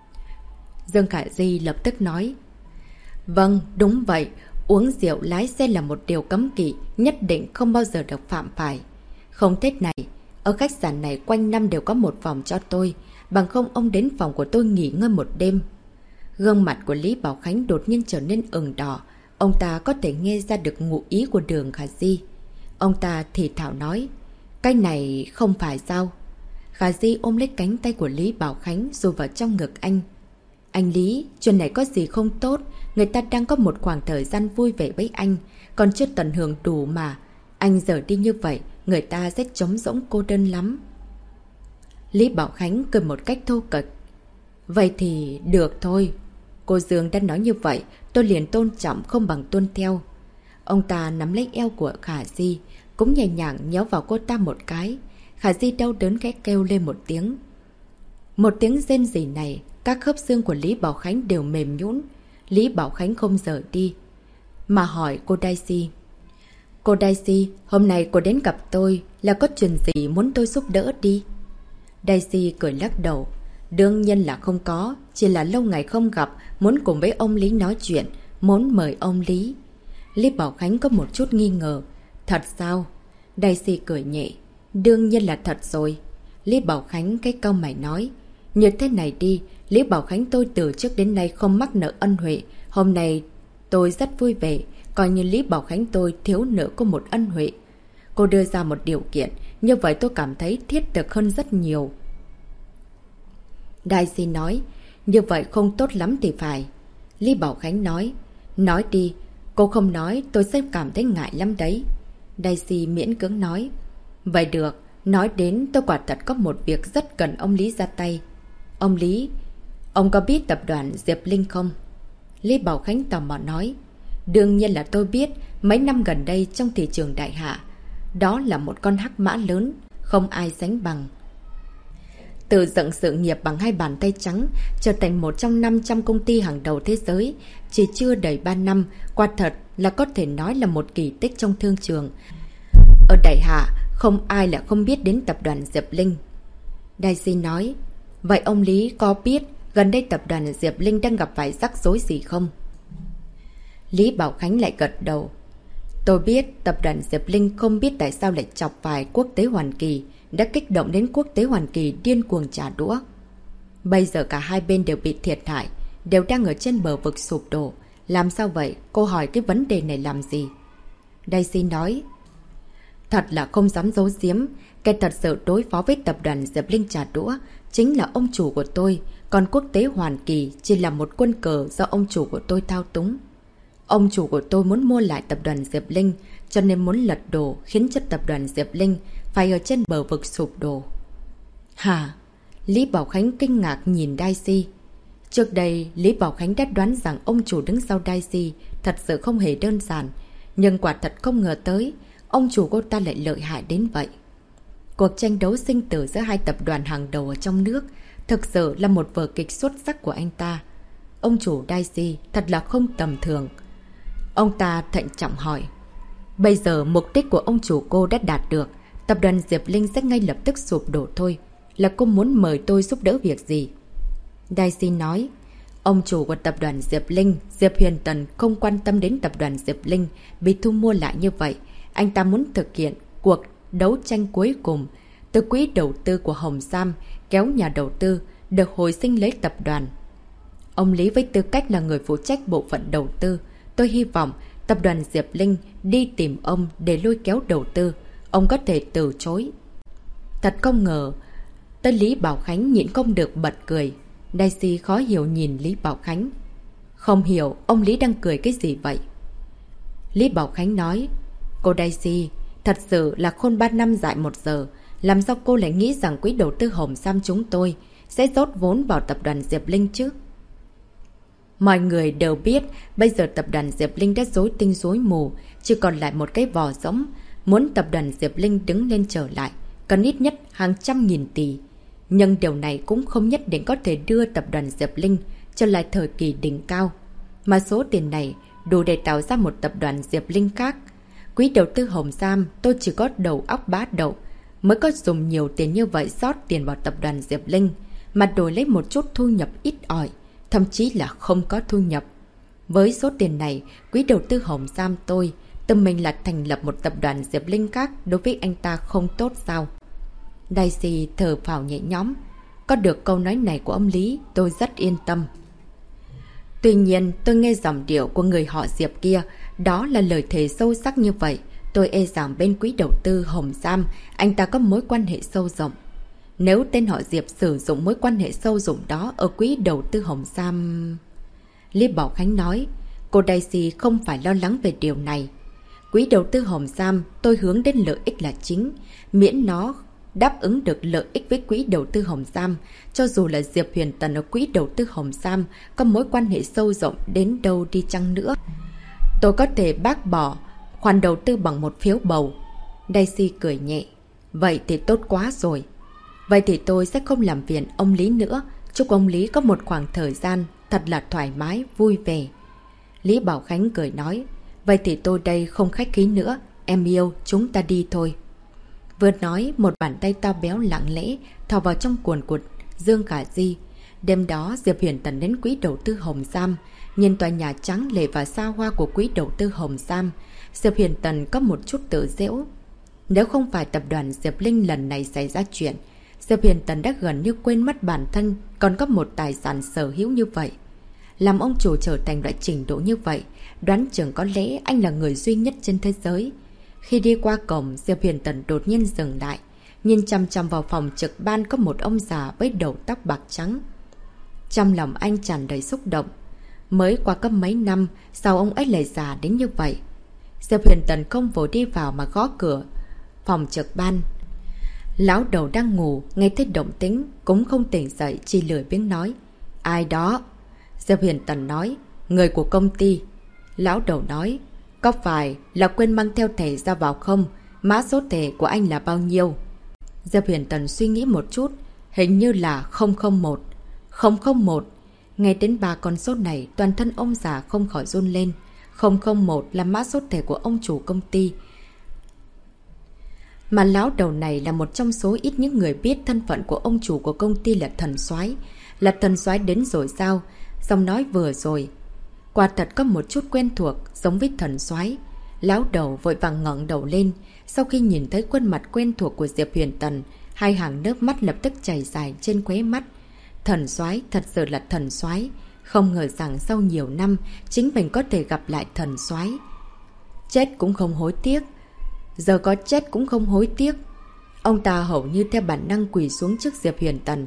Dương Khả Di lập tức nói. Vâng, đúng vậy. Uống rượu lái xe là một điều cấm kỵ, nhất định không bao giờ được phạm phải. Không thế này, ở khách sạn này quanh năm đều có một phòng cho tôi, bằng không ông đến phòng của tôi nghỉ ngơi một đêm. Gương mặt của Lý Bảo Khánh đột nhiên trở nên ửng đỏ, ông ta có thể nghe ra được ngụ ý của Đường Khả Di. Ông ta thì thảo nói, cái này không phải sao? Khả Di ôm lấy cánh tay của Lý Bảo Khánh rồi vào trong ngực anh. Anh Lý, chuyện này có gì không tốt, người ta đang có một khoảng thời gian vui vẻ với anh, còn chưa tận hưởng đủ mà. Anh giờ đi như vậy, người ta sẽ trống rỗng cô đơn lắm. Lý Bảo Khánh cười một cách thô kệch. Vậy thì được thôi. Cô Dương đã nói như vậy, tôi liền tôn trọng không bằng tuân theo. Ông ta nắm lấy eo của Khả Di, cũng nhẹ nhàng nhéo vào cô ta một cái. Khả Di đau đớn khẽ kêu lên một tiếng. Một tiếng rên rỉ này, các khớp xương của Lý Bảo Khánh đều mềm nhũn. Lý Bảo Khánh không rời đi, mà hỏi cô Daisy. Cô Daisy, hôm nay cô đến gặp tôi là có chuyện gì muốn tôi giúp đỡ đi? Daisy cười lắc đầu. Đương nhiên là không có, chỉ là lâu ngày không gặp, muốn cùng với ông Lý nói chuyện, muốn mời ông Lý. Lý Bảo Khánh có một chút nghi ngờ. Thật sao? Daisy cười nhẹ. Đương nhiên là thật rồi. Lý Bảo Khánh cái câu mày nói. Như thế này đi, Lý Bảo Khánh tôi từ trước đến nay không mắc nợ ân huệ. Hôm nay tôi rất vui vẻ, coi như Lý Bảo Khánh tôi thiếu nợ có một ân huệ. Cô đưa ra một điều kiện, như vậy tôi cảm thấy thiết thực hơn rất nhiều. Daisy nói, như vậy không tốt lắm thì phải. Lý Bảo Khánh nói đi, cô không nói tôi sẽ cảm thấy ngại lắm đấy. Daisy miễn cưỡng nói, vậy được, nói đến tôi quả thật có một việc rất cần ông Lý ra tay. Ông Lý, ông có biết tập đoàn Diệp Linh không? Lý Bảo Khánh tò mò nói, đương nhiên là tôi biết, mấy năm gần đây trong thị trường đại hạ, đó là một con hắc mã lớn, không ai sánh bằng. Tự dựng sự nghiệp bằng hai bàn tay trắng, trở thành một trong 500 công ty hàng đầu thế giới, chỉ chưa đầy 3 năm, quả thật là có thể nói là một kỳ tích trong thương trường. Ở đại hạ, không ai là không biết đến tập đoàn Diệp Linh. Daisy nói, vậy ông Lý có biết gần đây tập đoàn Diệp Linh đang gặp phải rắc rối gì không? Lý Bảo Khánh lại gật đầu. Tôi biết tập đoàn Diệp Linh không biết tại sao lại chọc phải Quốc tế Hoàn Kỳ, đã kích động đến Quốc tế Hoàn Kỳ điên cuồng trả đũa. Bây giờ cả hai bên đều bị thiệt hại, đều đang ở trên bờ vực sụp đổ. Làm sao vậy? Cô hỏi cái vấn đề này làm gì? Daisy nói, thật là không dám giấu giếm, cái thật sự đối phó với tập đoàn Diệp Linh trả đũa chính là ông chủ của tôi, còn Quốc tế Hoàn Kỳ chỉ là một quân cờ do ông chủ của tôi thao túng. Ông chủ của tôi muốn mua lại tập đoàn Diệp Linh, cho nên muốn lật đổ, khiến cho tập đoàn Diệp Linh phải ở trên bờ vực sụp đổ. Hả? Lý Bảo Khánh kinh ngạc nhìn Daisy. Trước đây, Lý Bảo Khánh đã đoán rằng ông chủ đứng sau Daisy thật sự không hề đơn giản, nhưng quả thật không ngờ tới, ông chủ cô ta lại lợi hại đến vậy. Cuộc tranh đấu sinh tử giữa hai tập đoàn hàng đầu ở trong nước thực sự là một vở kịch xuất sắc của anh ta. Ông chủ Daisy thật là không tầm thường. Ông ta thận trọng hỏi, bây giờ mục đích của ông chủ cô đã đạt được, tập đoàn Diệp Linh sẽ ngay lập tức sụp đổ thôi. Là cô muốn mời tôi giúp đỡ việc gì? Daisy nói, ông chủ của tập đoàn Diệp Linh, Diệp Huyền Tần không quan tâm đến tập đoàn Diệp Linh bị thu mua lại như vậy. Anh ta muốn thực hiện cuộc đấu tranh cuối cùng, từ quỹ đầu tư của Hồng Sam kéo nhà đầu tư được hồi sinh lấy tập đoàn. Ông Lý với tư cách là người phụ trách bộ phận đầu tư, tôi hy vọng tập đoàn Diệp Linh đi tìm ông để lôi kéo đầu tư. Ông có thể từ chối. Thật không ngờ. Tới Lý Bảo Khánh nhịn không được bật cười. Daisy khó hiểu nhìn Lý Bảo Khánh. Không hiểu ông Lý đang cười cái gì vậy? Lý Bảo Khánh nói, cô Daisy, thật sự là khôn 3 năm dại 1 giờ. Làm sao cô lại nghĩ rằng quỹ đầu tư Hồng Sam chúng tôi sẽ rót vốn vào tập đoàn Diệp Linh chứ? Mọi người đều biết bây giờ tập đoàn Diệp Linh đã rối tinh rối mù, chỉ còn lại một cái vò rỗng. Muốn tập đoàn Diệp Linh đứng lên trở lại, cần ít nhất hàng trăm nghìn tỷ. Nhưng điều này cũng không nhất định có thể đưa tập đoàn Diệp Linh trở lại thời kỳ đỉnh cao. Mà số tiền này đủ để tạo ra một tập đoàn Diệp Linh khác. Quỹ đầu tư Hồng Sam tôi chỉ có đầu óc bá đậu, mới có dùng nhiều tiền như vậy rót tiền vào tập đoàn Diệp Linh, mà đổi lấy một chút thu nhập ít ỏi, thậm chí là không có thu nhập. Với số tiền này, quỹ đầu tư Hồng Sam tôi tự mình là thành lập một tập đoàn Diệp Linh khác, đối với anh ta không tốt sao? Daisy thở phào nhẹ nhõm. Có được câu nói này của ông Lý, tôi rất yên tâm. Tuy nhiên, tôi nghe giọng điệu của người họ Diệp kia, đó là lời thề sâu sắc như vậy. Tôi e rằng bên quỹ đầu tư Hồng Sam, anh ta có mối quan hệ sâu rộng. Nếu tên họ Diệp sử dụng mối quan hệ sâu rộng đó ở quỹ đầu tư Hồng Sam... Lý Bảo Khánh nói, cô Daisy không phải lo lắng về điều này. Quỹ đầu tư Hồng Sam tôi hướng đến lợi ích là chính, miễn nó đáp ứng được lợi ích với quỹ đầu tư Hồng Sam. Cho dù là Diệp Huyền Tần ở quỹ đầu tư Hồng Sam có mối quan hệ sâu rộng đến đâu đi chăng nữa, tôi có thể bác bỏ khoản đầu tư bằng một phiếu bầu. Daisy cười nhẹ. Vậy thì tốt quá rồi. Vậy thì tôi sẽ không làm phiền ông Lý nữa. Chúc ông Lý có một khoảng thời gian thật là thoải mái, vui vẻ. Lý Bảo Khánh cười nói. Vậy thì tôi đây không khách khí nữa. Em yêu, chúng ta đi thôi. Vừa nói, một bàn tay to béo lặng lẽ thò vào trong quần của Dương Khả Di. Đêm đó, Diệp Huyền Tần đến quỹ đầu tư Hồng Sam. Nhìn tòa nhà trắng lệ và xa hoa của quỹ đầu tư Hồng Sam, Diệp Huyền Tần có một chút tự giễu. Nếu không phải tập đoàn Diệp Linh lần này xảy ra chuyện, Diệp Huyền Tần đã gần như quên mất bản thân còn có một tài sản sở hữu như vậy. Làm ông chủ trở thành loại trình độ như vậy, đoán chừng có lẽ anh là người duy nhất trên thế giới. Khi đi qua cổng, Diệp Huyền Tần đột nhiên dừng lại, nhìn chăm chăm vào phòng trực ban có một ông già với đầu tóc bạc trắng. Trong lòng anh tràn đầy xúc động. Mới qua cấp mấy năm, sao ông ấy lại già đến như vậy? Diệp Huyền Tần không vội đi vào mà gõ cửa phòng trực ban. Lão đầu đang ngủ, nghe thấy động tĩnh cũng không tỉnh dậy, chỉ lười biếng nói. Ai đó? Diệp Huyền Tần nói. Người của công ty. Lão đầu nói. Có phải là quên mang theo thẻ ra vào không? Mã số thẻ của anh là bao nhiêu? Diệp Huyền Tần suy nghĩ một chút. Hình như là 001. 001. Nghe đến 3 con số này, toàn thân ông già không khỏi run lên. 001 là mã số thẻ của ông chủ công ty. Mà lão đầu này là một trong số ít những người biết thân phận của ông chủ của công ty là thần soái. Là thần soái đến rồi sao? Giọng nói vừa rồi quả thật có một chút quen thuộc, giống với thần soái. Lão đầu vội vàng ngẩng đầu lên. Sau khi nhìn thấy khuôn mặt quen thuộc của Diệp Huyền Tần, hai hàng nước mắt lập tức chảy dài trên khóe mắt. Thần soái thật sự là thần soái. Không ngờ rằng sau nhiều năm chính mình có thể gặp lại thần soái. Chết cũng không hối tiếc. Giờ có chết cũng không hối tiếc. Ông ta hầu như theo bản năng quỳ xuống trước Diệp Huyền Tần.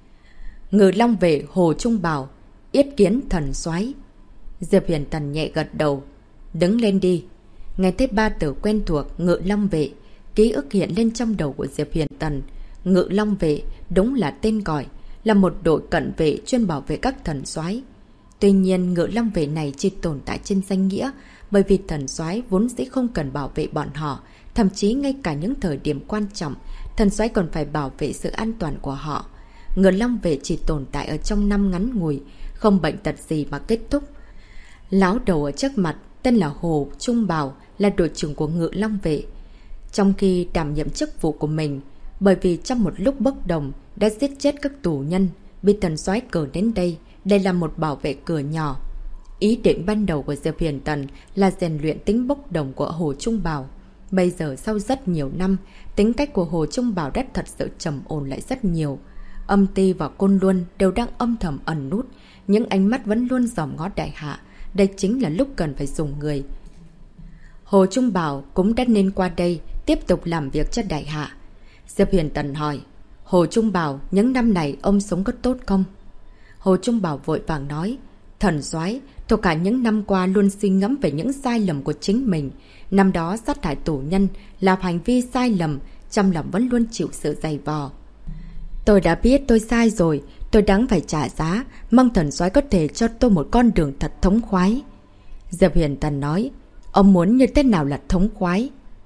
Ngự Long Vệ Hồ Trung Bảo, yết kiến thần soái. Diệp Huyền Tần nhẹ gật đầu. Đứng lên đi. Nghe thấy 3 từ quen thuộc Ngự Long Vệ, ký ức hiện lên trong đầu của Diệp Huyền Tần. Ngự Long Vệ đúng là tên gọi, là một đội cận vệ chuyên bảo vệ các thần soái. Tuy nhiên Ngự Long Vệ này chỉ tồn tại trên danh nghĩa, bởi vì thần soái vốn dĩ không cần bảo vệ bọn họ. Thậm chí ngay cả những thời điểm quan trọng, thần soái còn phải bảo vệ sự an toàn của họ. Ngự Long Vệ chỉ tồn tại ở trong năm ngắn ngủi, không bệnh tật gì mà kết thúc. Lão đầu ở trước mặt tên là Hồ Trung Bảo, là đội trưởng của Ngự Long Vệ. Trong khi đảm nhiệm chức vụ của mình, bởi vì trong một lúc bốc đồng đã giết chết các tù nhân, bị thần soái cử đến đây. Đây là một bảo vệ cửa nhỏ. Ý định ban đầu của Diệp Huyền Tần là rèn luyện tính bốc đồng của Hồ Trung Bảo. Bây giờ sau rất nhiều năm, tính cách của Hồ Trung Bảo đã thật sự trầm ổn lại rất nhiều. Âm Ty và Côn Luân đều đang âm thầm ẩn nút, những ánh mắt vẫn luôn dòm ngó đại hạ. Đây chính là lúc cần phải dùng người. Hồ Trung Bảo cũng đã nên qua đây tiếp tục làm việc cho đại hạ. Diệp Huyền Tần hỏi. Hồ Trung Bảo, những năm này ông sống có tốt không? Hồ Trung Bảo vội vàng nói. Thần soái thuộc cả những năm qua luôn suy ngẫm về những sai lầm của chính mình. Năm đó sát hại tù nhân là hành vi sai lầm, trong lòng vẫn luôn chịu sự dày vò. Tôi đã biết tôi sai rồi, tôi đáng phải trả giá, mong thần soái có thể cho tôi một con đường thật thống khoái. Diệp Huyền Tần nói. Ông muốn như thế nào là thống khoái?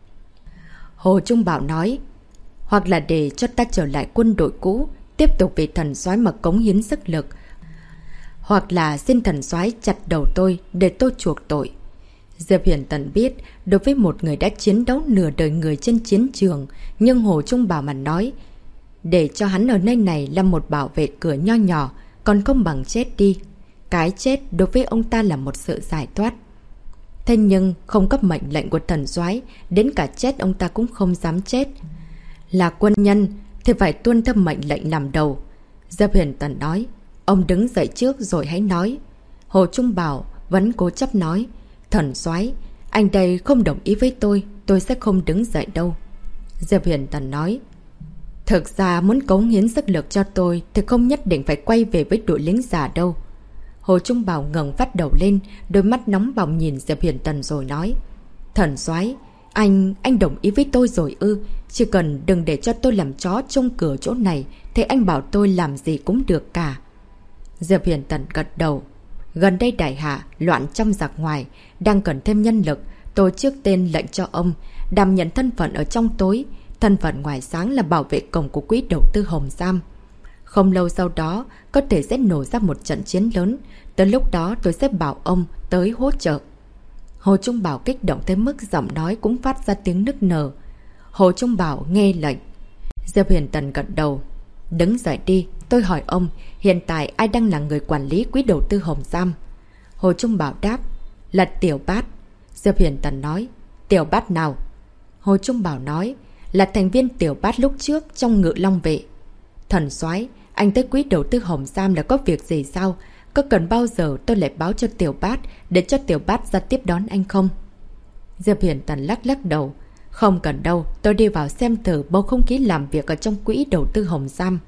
Hồ Trung Bảo nói. Hoặc là để cho ta trở lại quân đội cũ, tiếp tục vì thần soái mà cống hiến sức lực. Hoặc là xin thần soái chặt đầu tôi để tôi chuộc tội. Diệp Huyền Tần biết, đối với một người đã chiến đấu nửa đời người trên chiến trường, nhưng Hồ Trung Bảo mà nói, để cho hắn ở nơi này là một bảo vệ cửa nho nhỏ, còn không bằng chết đi. Cái chết đối với ông ta là một sự giải thoát. Thế nhưng không có mệnh lệnh của thần soái, đến cả chết ông ta cũng không dám chết. Là quân nhân thì phải tuân theo mệnh lệnh làm đầu. Diệp Huyền Tần nói. Ông đứng dậy trước rồi hãy nói. Hồ Trung Bảo vẫn cố chấp nói. Thần soái, anh đây không đồng ý với tôi sẽ không đứng dậy đâu. Diệp Huyền Tần nói. Thực ra muốn cống hiến sức lực cho tôi thì không nhất định phải quay về với đội lính già đâu. Hồ Trung Bảo ngẩng phát đầu lên, đôi mắt nóng bỏng nhìn Diệp Huyền Tần rồi nói. Thần soái, anh đồng ý với tôi rồi ư? Chỉ cần đừng để cho tôi làm chó trông cửa chỗ này thì anh bảo tôi làm gì cũng được cả. Diệp Huyền Tần gật đầu. Gần đây đại hạ, loạn trong giặc ngoài, đang cần thêm nhân lực. Tôi trước tên lệnh cho ông, đảm nhận thân phận ở trong tối. Thân phận ngoài sáng là bảo vệ cổng của quỹ đầu tư Hồng Giam. Không lâu sau đó, có thể sẽ nổ ra một trận chiến lớn. Tới lúc đó tôi sẽ bảo ông tới hỗ trợ. Hồ Trung Bảo kích động tới mức giọng nói cũng phát ra tiếng nức nở. Hồ Trung Bảo nghe lệnh. Diệp Huyền Tần gật đầu. Đứng dậy đi, tôi hỏi ông, hiện tại ai đang là người quản lý quỹ đầu tư Hồng Giam? Hồ Trung Bảo đáp, là Tiểu Bát. Diệp Huyền Tần nói, Tiểu Bát nào? Hồ Trung Bảo nói, là thành viên Tiểu Bát lúc trước trong Ngự Long Vệ. Thần soái, anh tới quỹ đầu tư Hồng Giam là có việc gì sao? Có cần bao giờ tôi lại báo cho Tiểu Bát để cho Tiểu Bát ra tiếp đón anh không? Diệp Huyền Tần lắc lắc đầu. Không cần đâu, tôi đi vào xem thử bầu không khí làm việc ở trong quỹ đầu tư Hồng Giam.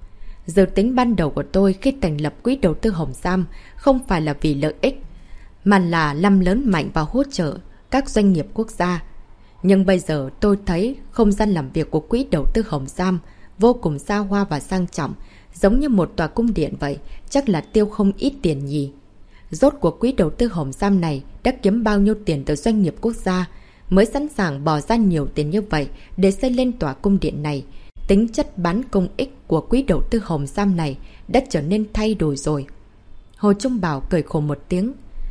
Dự tính ban đầu của tôi khi thành lập quỹ đầu tư Hồng Giam không phải là vì lợi ích, mà là làm lớn mạnh và hỗ trợ các doanh nghiệp quốc gia. Nhưng bây giờ tôi thấy không gian làm việc của quỹ đầu tư Hồng Giam vô cùng xa hoa và sang trọng, giống như một tòa cung điện vậy, chắc là tiêu không ít tiền nhỉ. Rốt cuộc quỹ đầu tư Hồng Giam này đã kiếm bao nhiêu tiền từ doanh nghiệp quốc gia mới sẵn sàng bỏ ra nhiều tiền như vậy để xây lên tòa cung điện này. Tính chất bán công ích của quỹ đầu tư Hồng Giam này đã trở nên thay đổi rồi. Hồ Trung Bảo cười khổ một tiếng.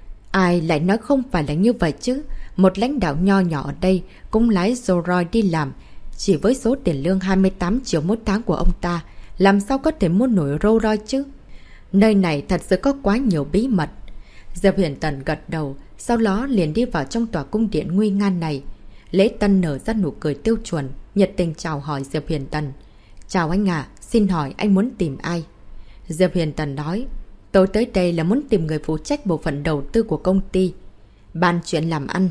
Ai lại nói không phải là như vậy chứ? Một lãnh đạo nho nhỏ ở đây cũng lái Rolls Royce đi làm, chỉ với số tiền lương 28 triệu một tháng của ông ta, làm sao có thể mua nổi Rolls Royce chứ? Nơi này thật sự có quá nhiều bí mật. Diệp Huyền Tần gật đầu, sau đó liền đi vào trong tòa cung điện nguy nga này. Lễ Tân nở ra nụ cười tiêu chuẩn, nhiệt tình chào hỏi Diệp Huyền Tần. Chào anh ạ, xin hỏi anh muốn tìm ai? Diệp Huyền Tần nói, tôi tới đây là muốn tìm người phụ trách bộ phận đầu tư của công ty, bàn chuyện làm ăn.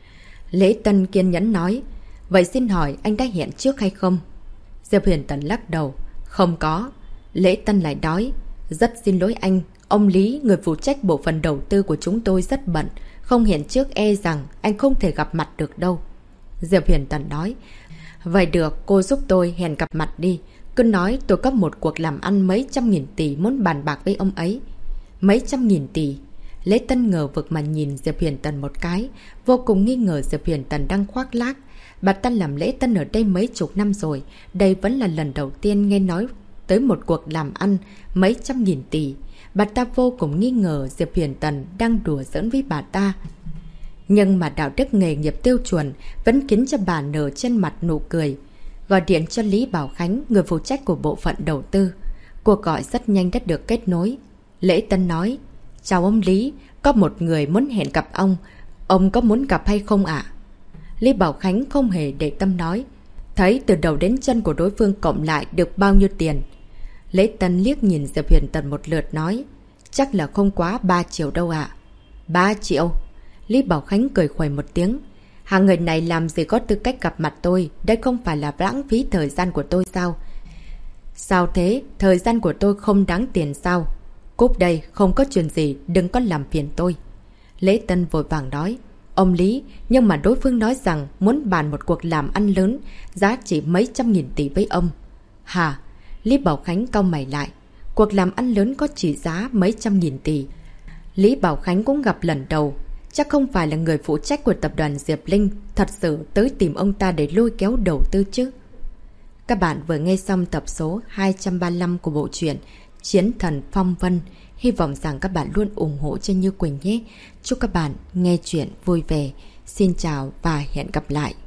Lễ Tân kiên nhẫn nói, vậy xin hỏi anh đã hẹn trước hay không? Diệp Huyền Tần lắc đầu, không có. Lễ Tân lại nói, rất xin lỗi anh, ông Lý, người phụ trách bộ phận đầu tư của chúng tôi rất bận, không hẹn trước e rằng anh không thể gặp mặt được đâu. Diệp Huyền Tần nói, vậy được, cô giúp tôi hẹn gặp mặt đi. Cứ nói tôi có một cuộc làm ăn mấy trăm nghìn tỷ muốn bàn bạc với ông ấy. Mấy trăm nghìn tỷ? Lễ Tân ngờ vực mà nhìn Diệp Huyền Tần một cái, vô cùng nghi ngờ Diệp Huyền Tần đang khoác lác. Bà ta làm Lễ Tân ở đây mấy chục năm rồi, đây vẫn là lần đầu tiên nghe nói tới một cuộc làm ăn mấy trăm nghìn tỷ. Bà ta vô cùng nghi ngờ Diệp Huyền Tần đang đùa giỡn với bà ta. Nhưng mà đạo đức nghề nghiệp tiêu chuẩn vẫn khiến cho bà nở trên mặt nụ cười. Gọi điện cho Lý Bảo Khánh, người phụ trách của bộ phận đầu tư. Cuộc gọi rất nhanh đã được kết nối. Lễ Tân nói, chào ông Lý, có một người muốn hẹn gặp ông có muốn gặp hay không ạ? Lý Bảo Khánh không hề để tâm nói, thấy từ đầu đến chân của đối phương cộng lại được bao nhiêu tiền. Lễ Tân liếc nhìn Diệp Huyền Tần một lượt nói, chắc là không quá 3 triệu đâu ạ. 3 triệu? Lý Bảo Khánh cười khuẩy một tiếng. Hàng người này làm gì có tư cách gặp mặt tôi, đây không phải là lãng phí thời gian của tôi sao? Sao thế? Thời gian của tôi không đáng tiền sao? Cúp đây, không có chuyện gì, đừng có làm phiền tôi. Lễ Tân vội vàng nói, ông Lý, nhưng mà đối phương nói rằng muốn bàn một cuộc làm ăn lớn, giá trị mấy trăm nghìn tỷ với ông. Hả? Lý Bảo Khánh cau mày lại. Cuộc làm ăn lớn có trị giá mấy trăm nghìn tỷ. Lý Bảo Khánh cũng gặp lần đầu. Chắc không phải là người phụ trách của tập đoàn Diệp Linh thật sự tới tìm ông ta để lôi kéo đầu tư chứ. Các bạn vừa nghe xong tập số 235 của bộ truyện Chiến Thần Phong Vân. Hy vọng rằng các bạn luôn ủng hộ cho Như Quỳnh nhé. Chúc các bạn nghe chuyện vui vẻ. Xin chào và hẹn gặp lại.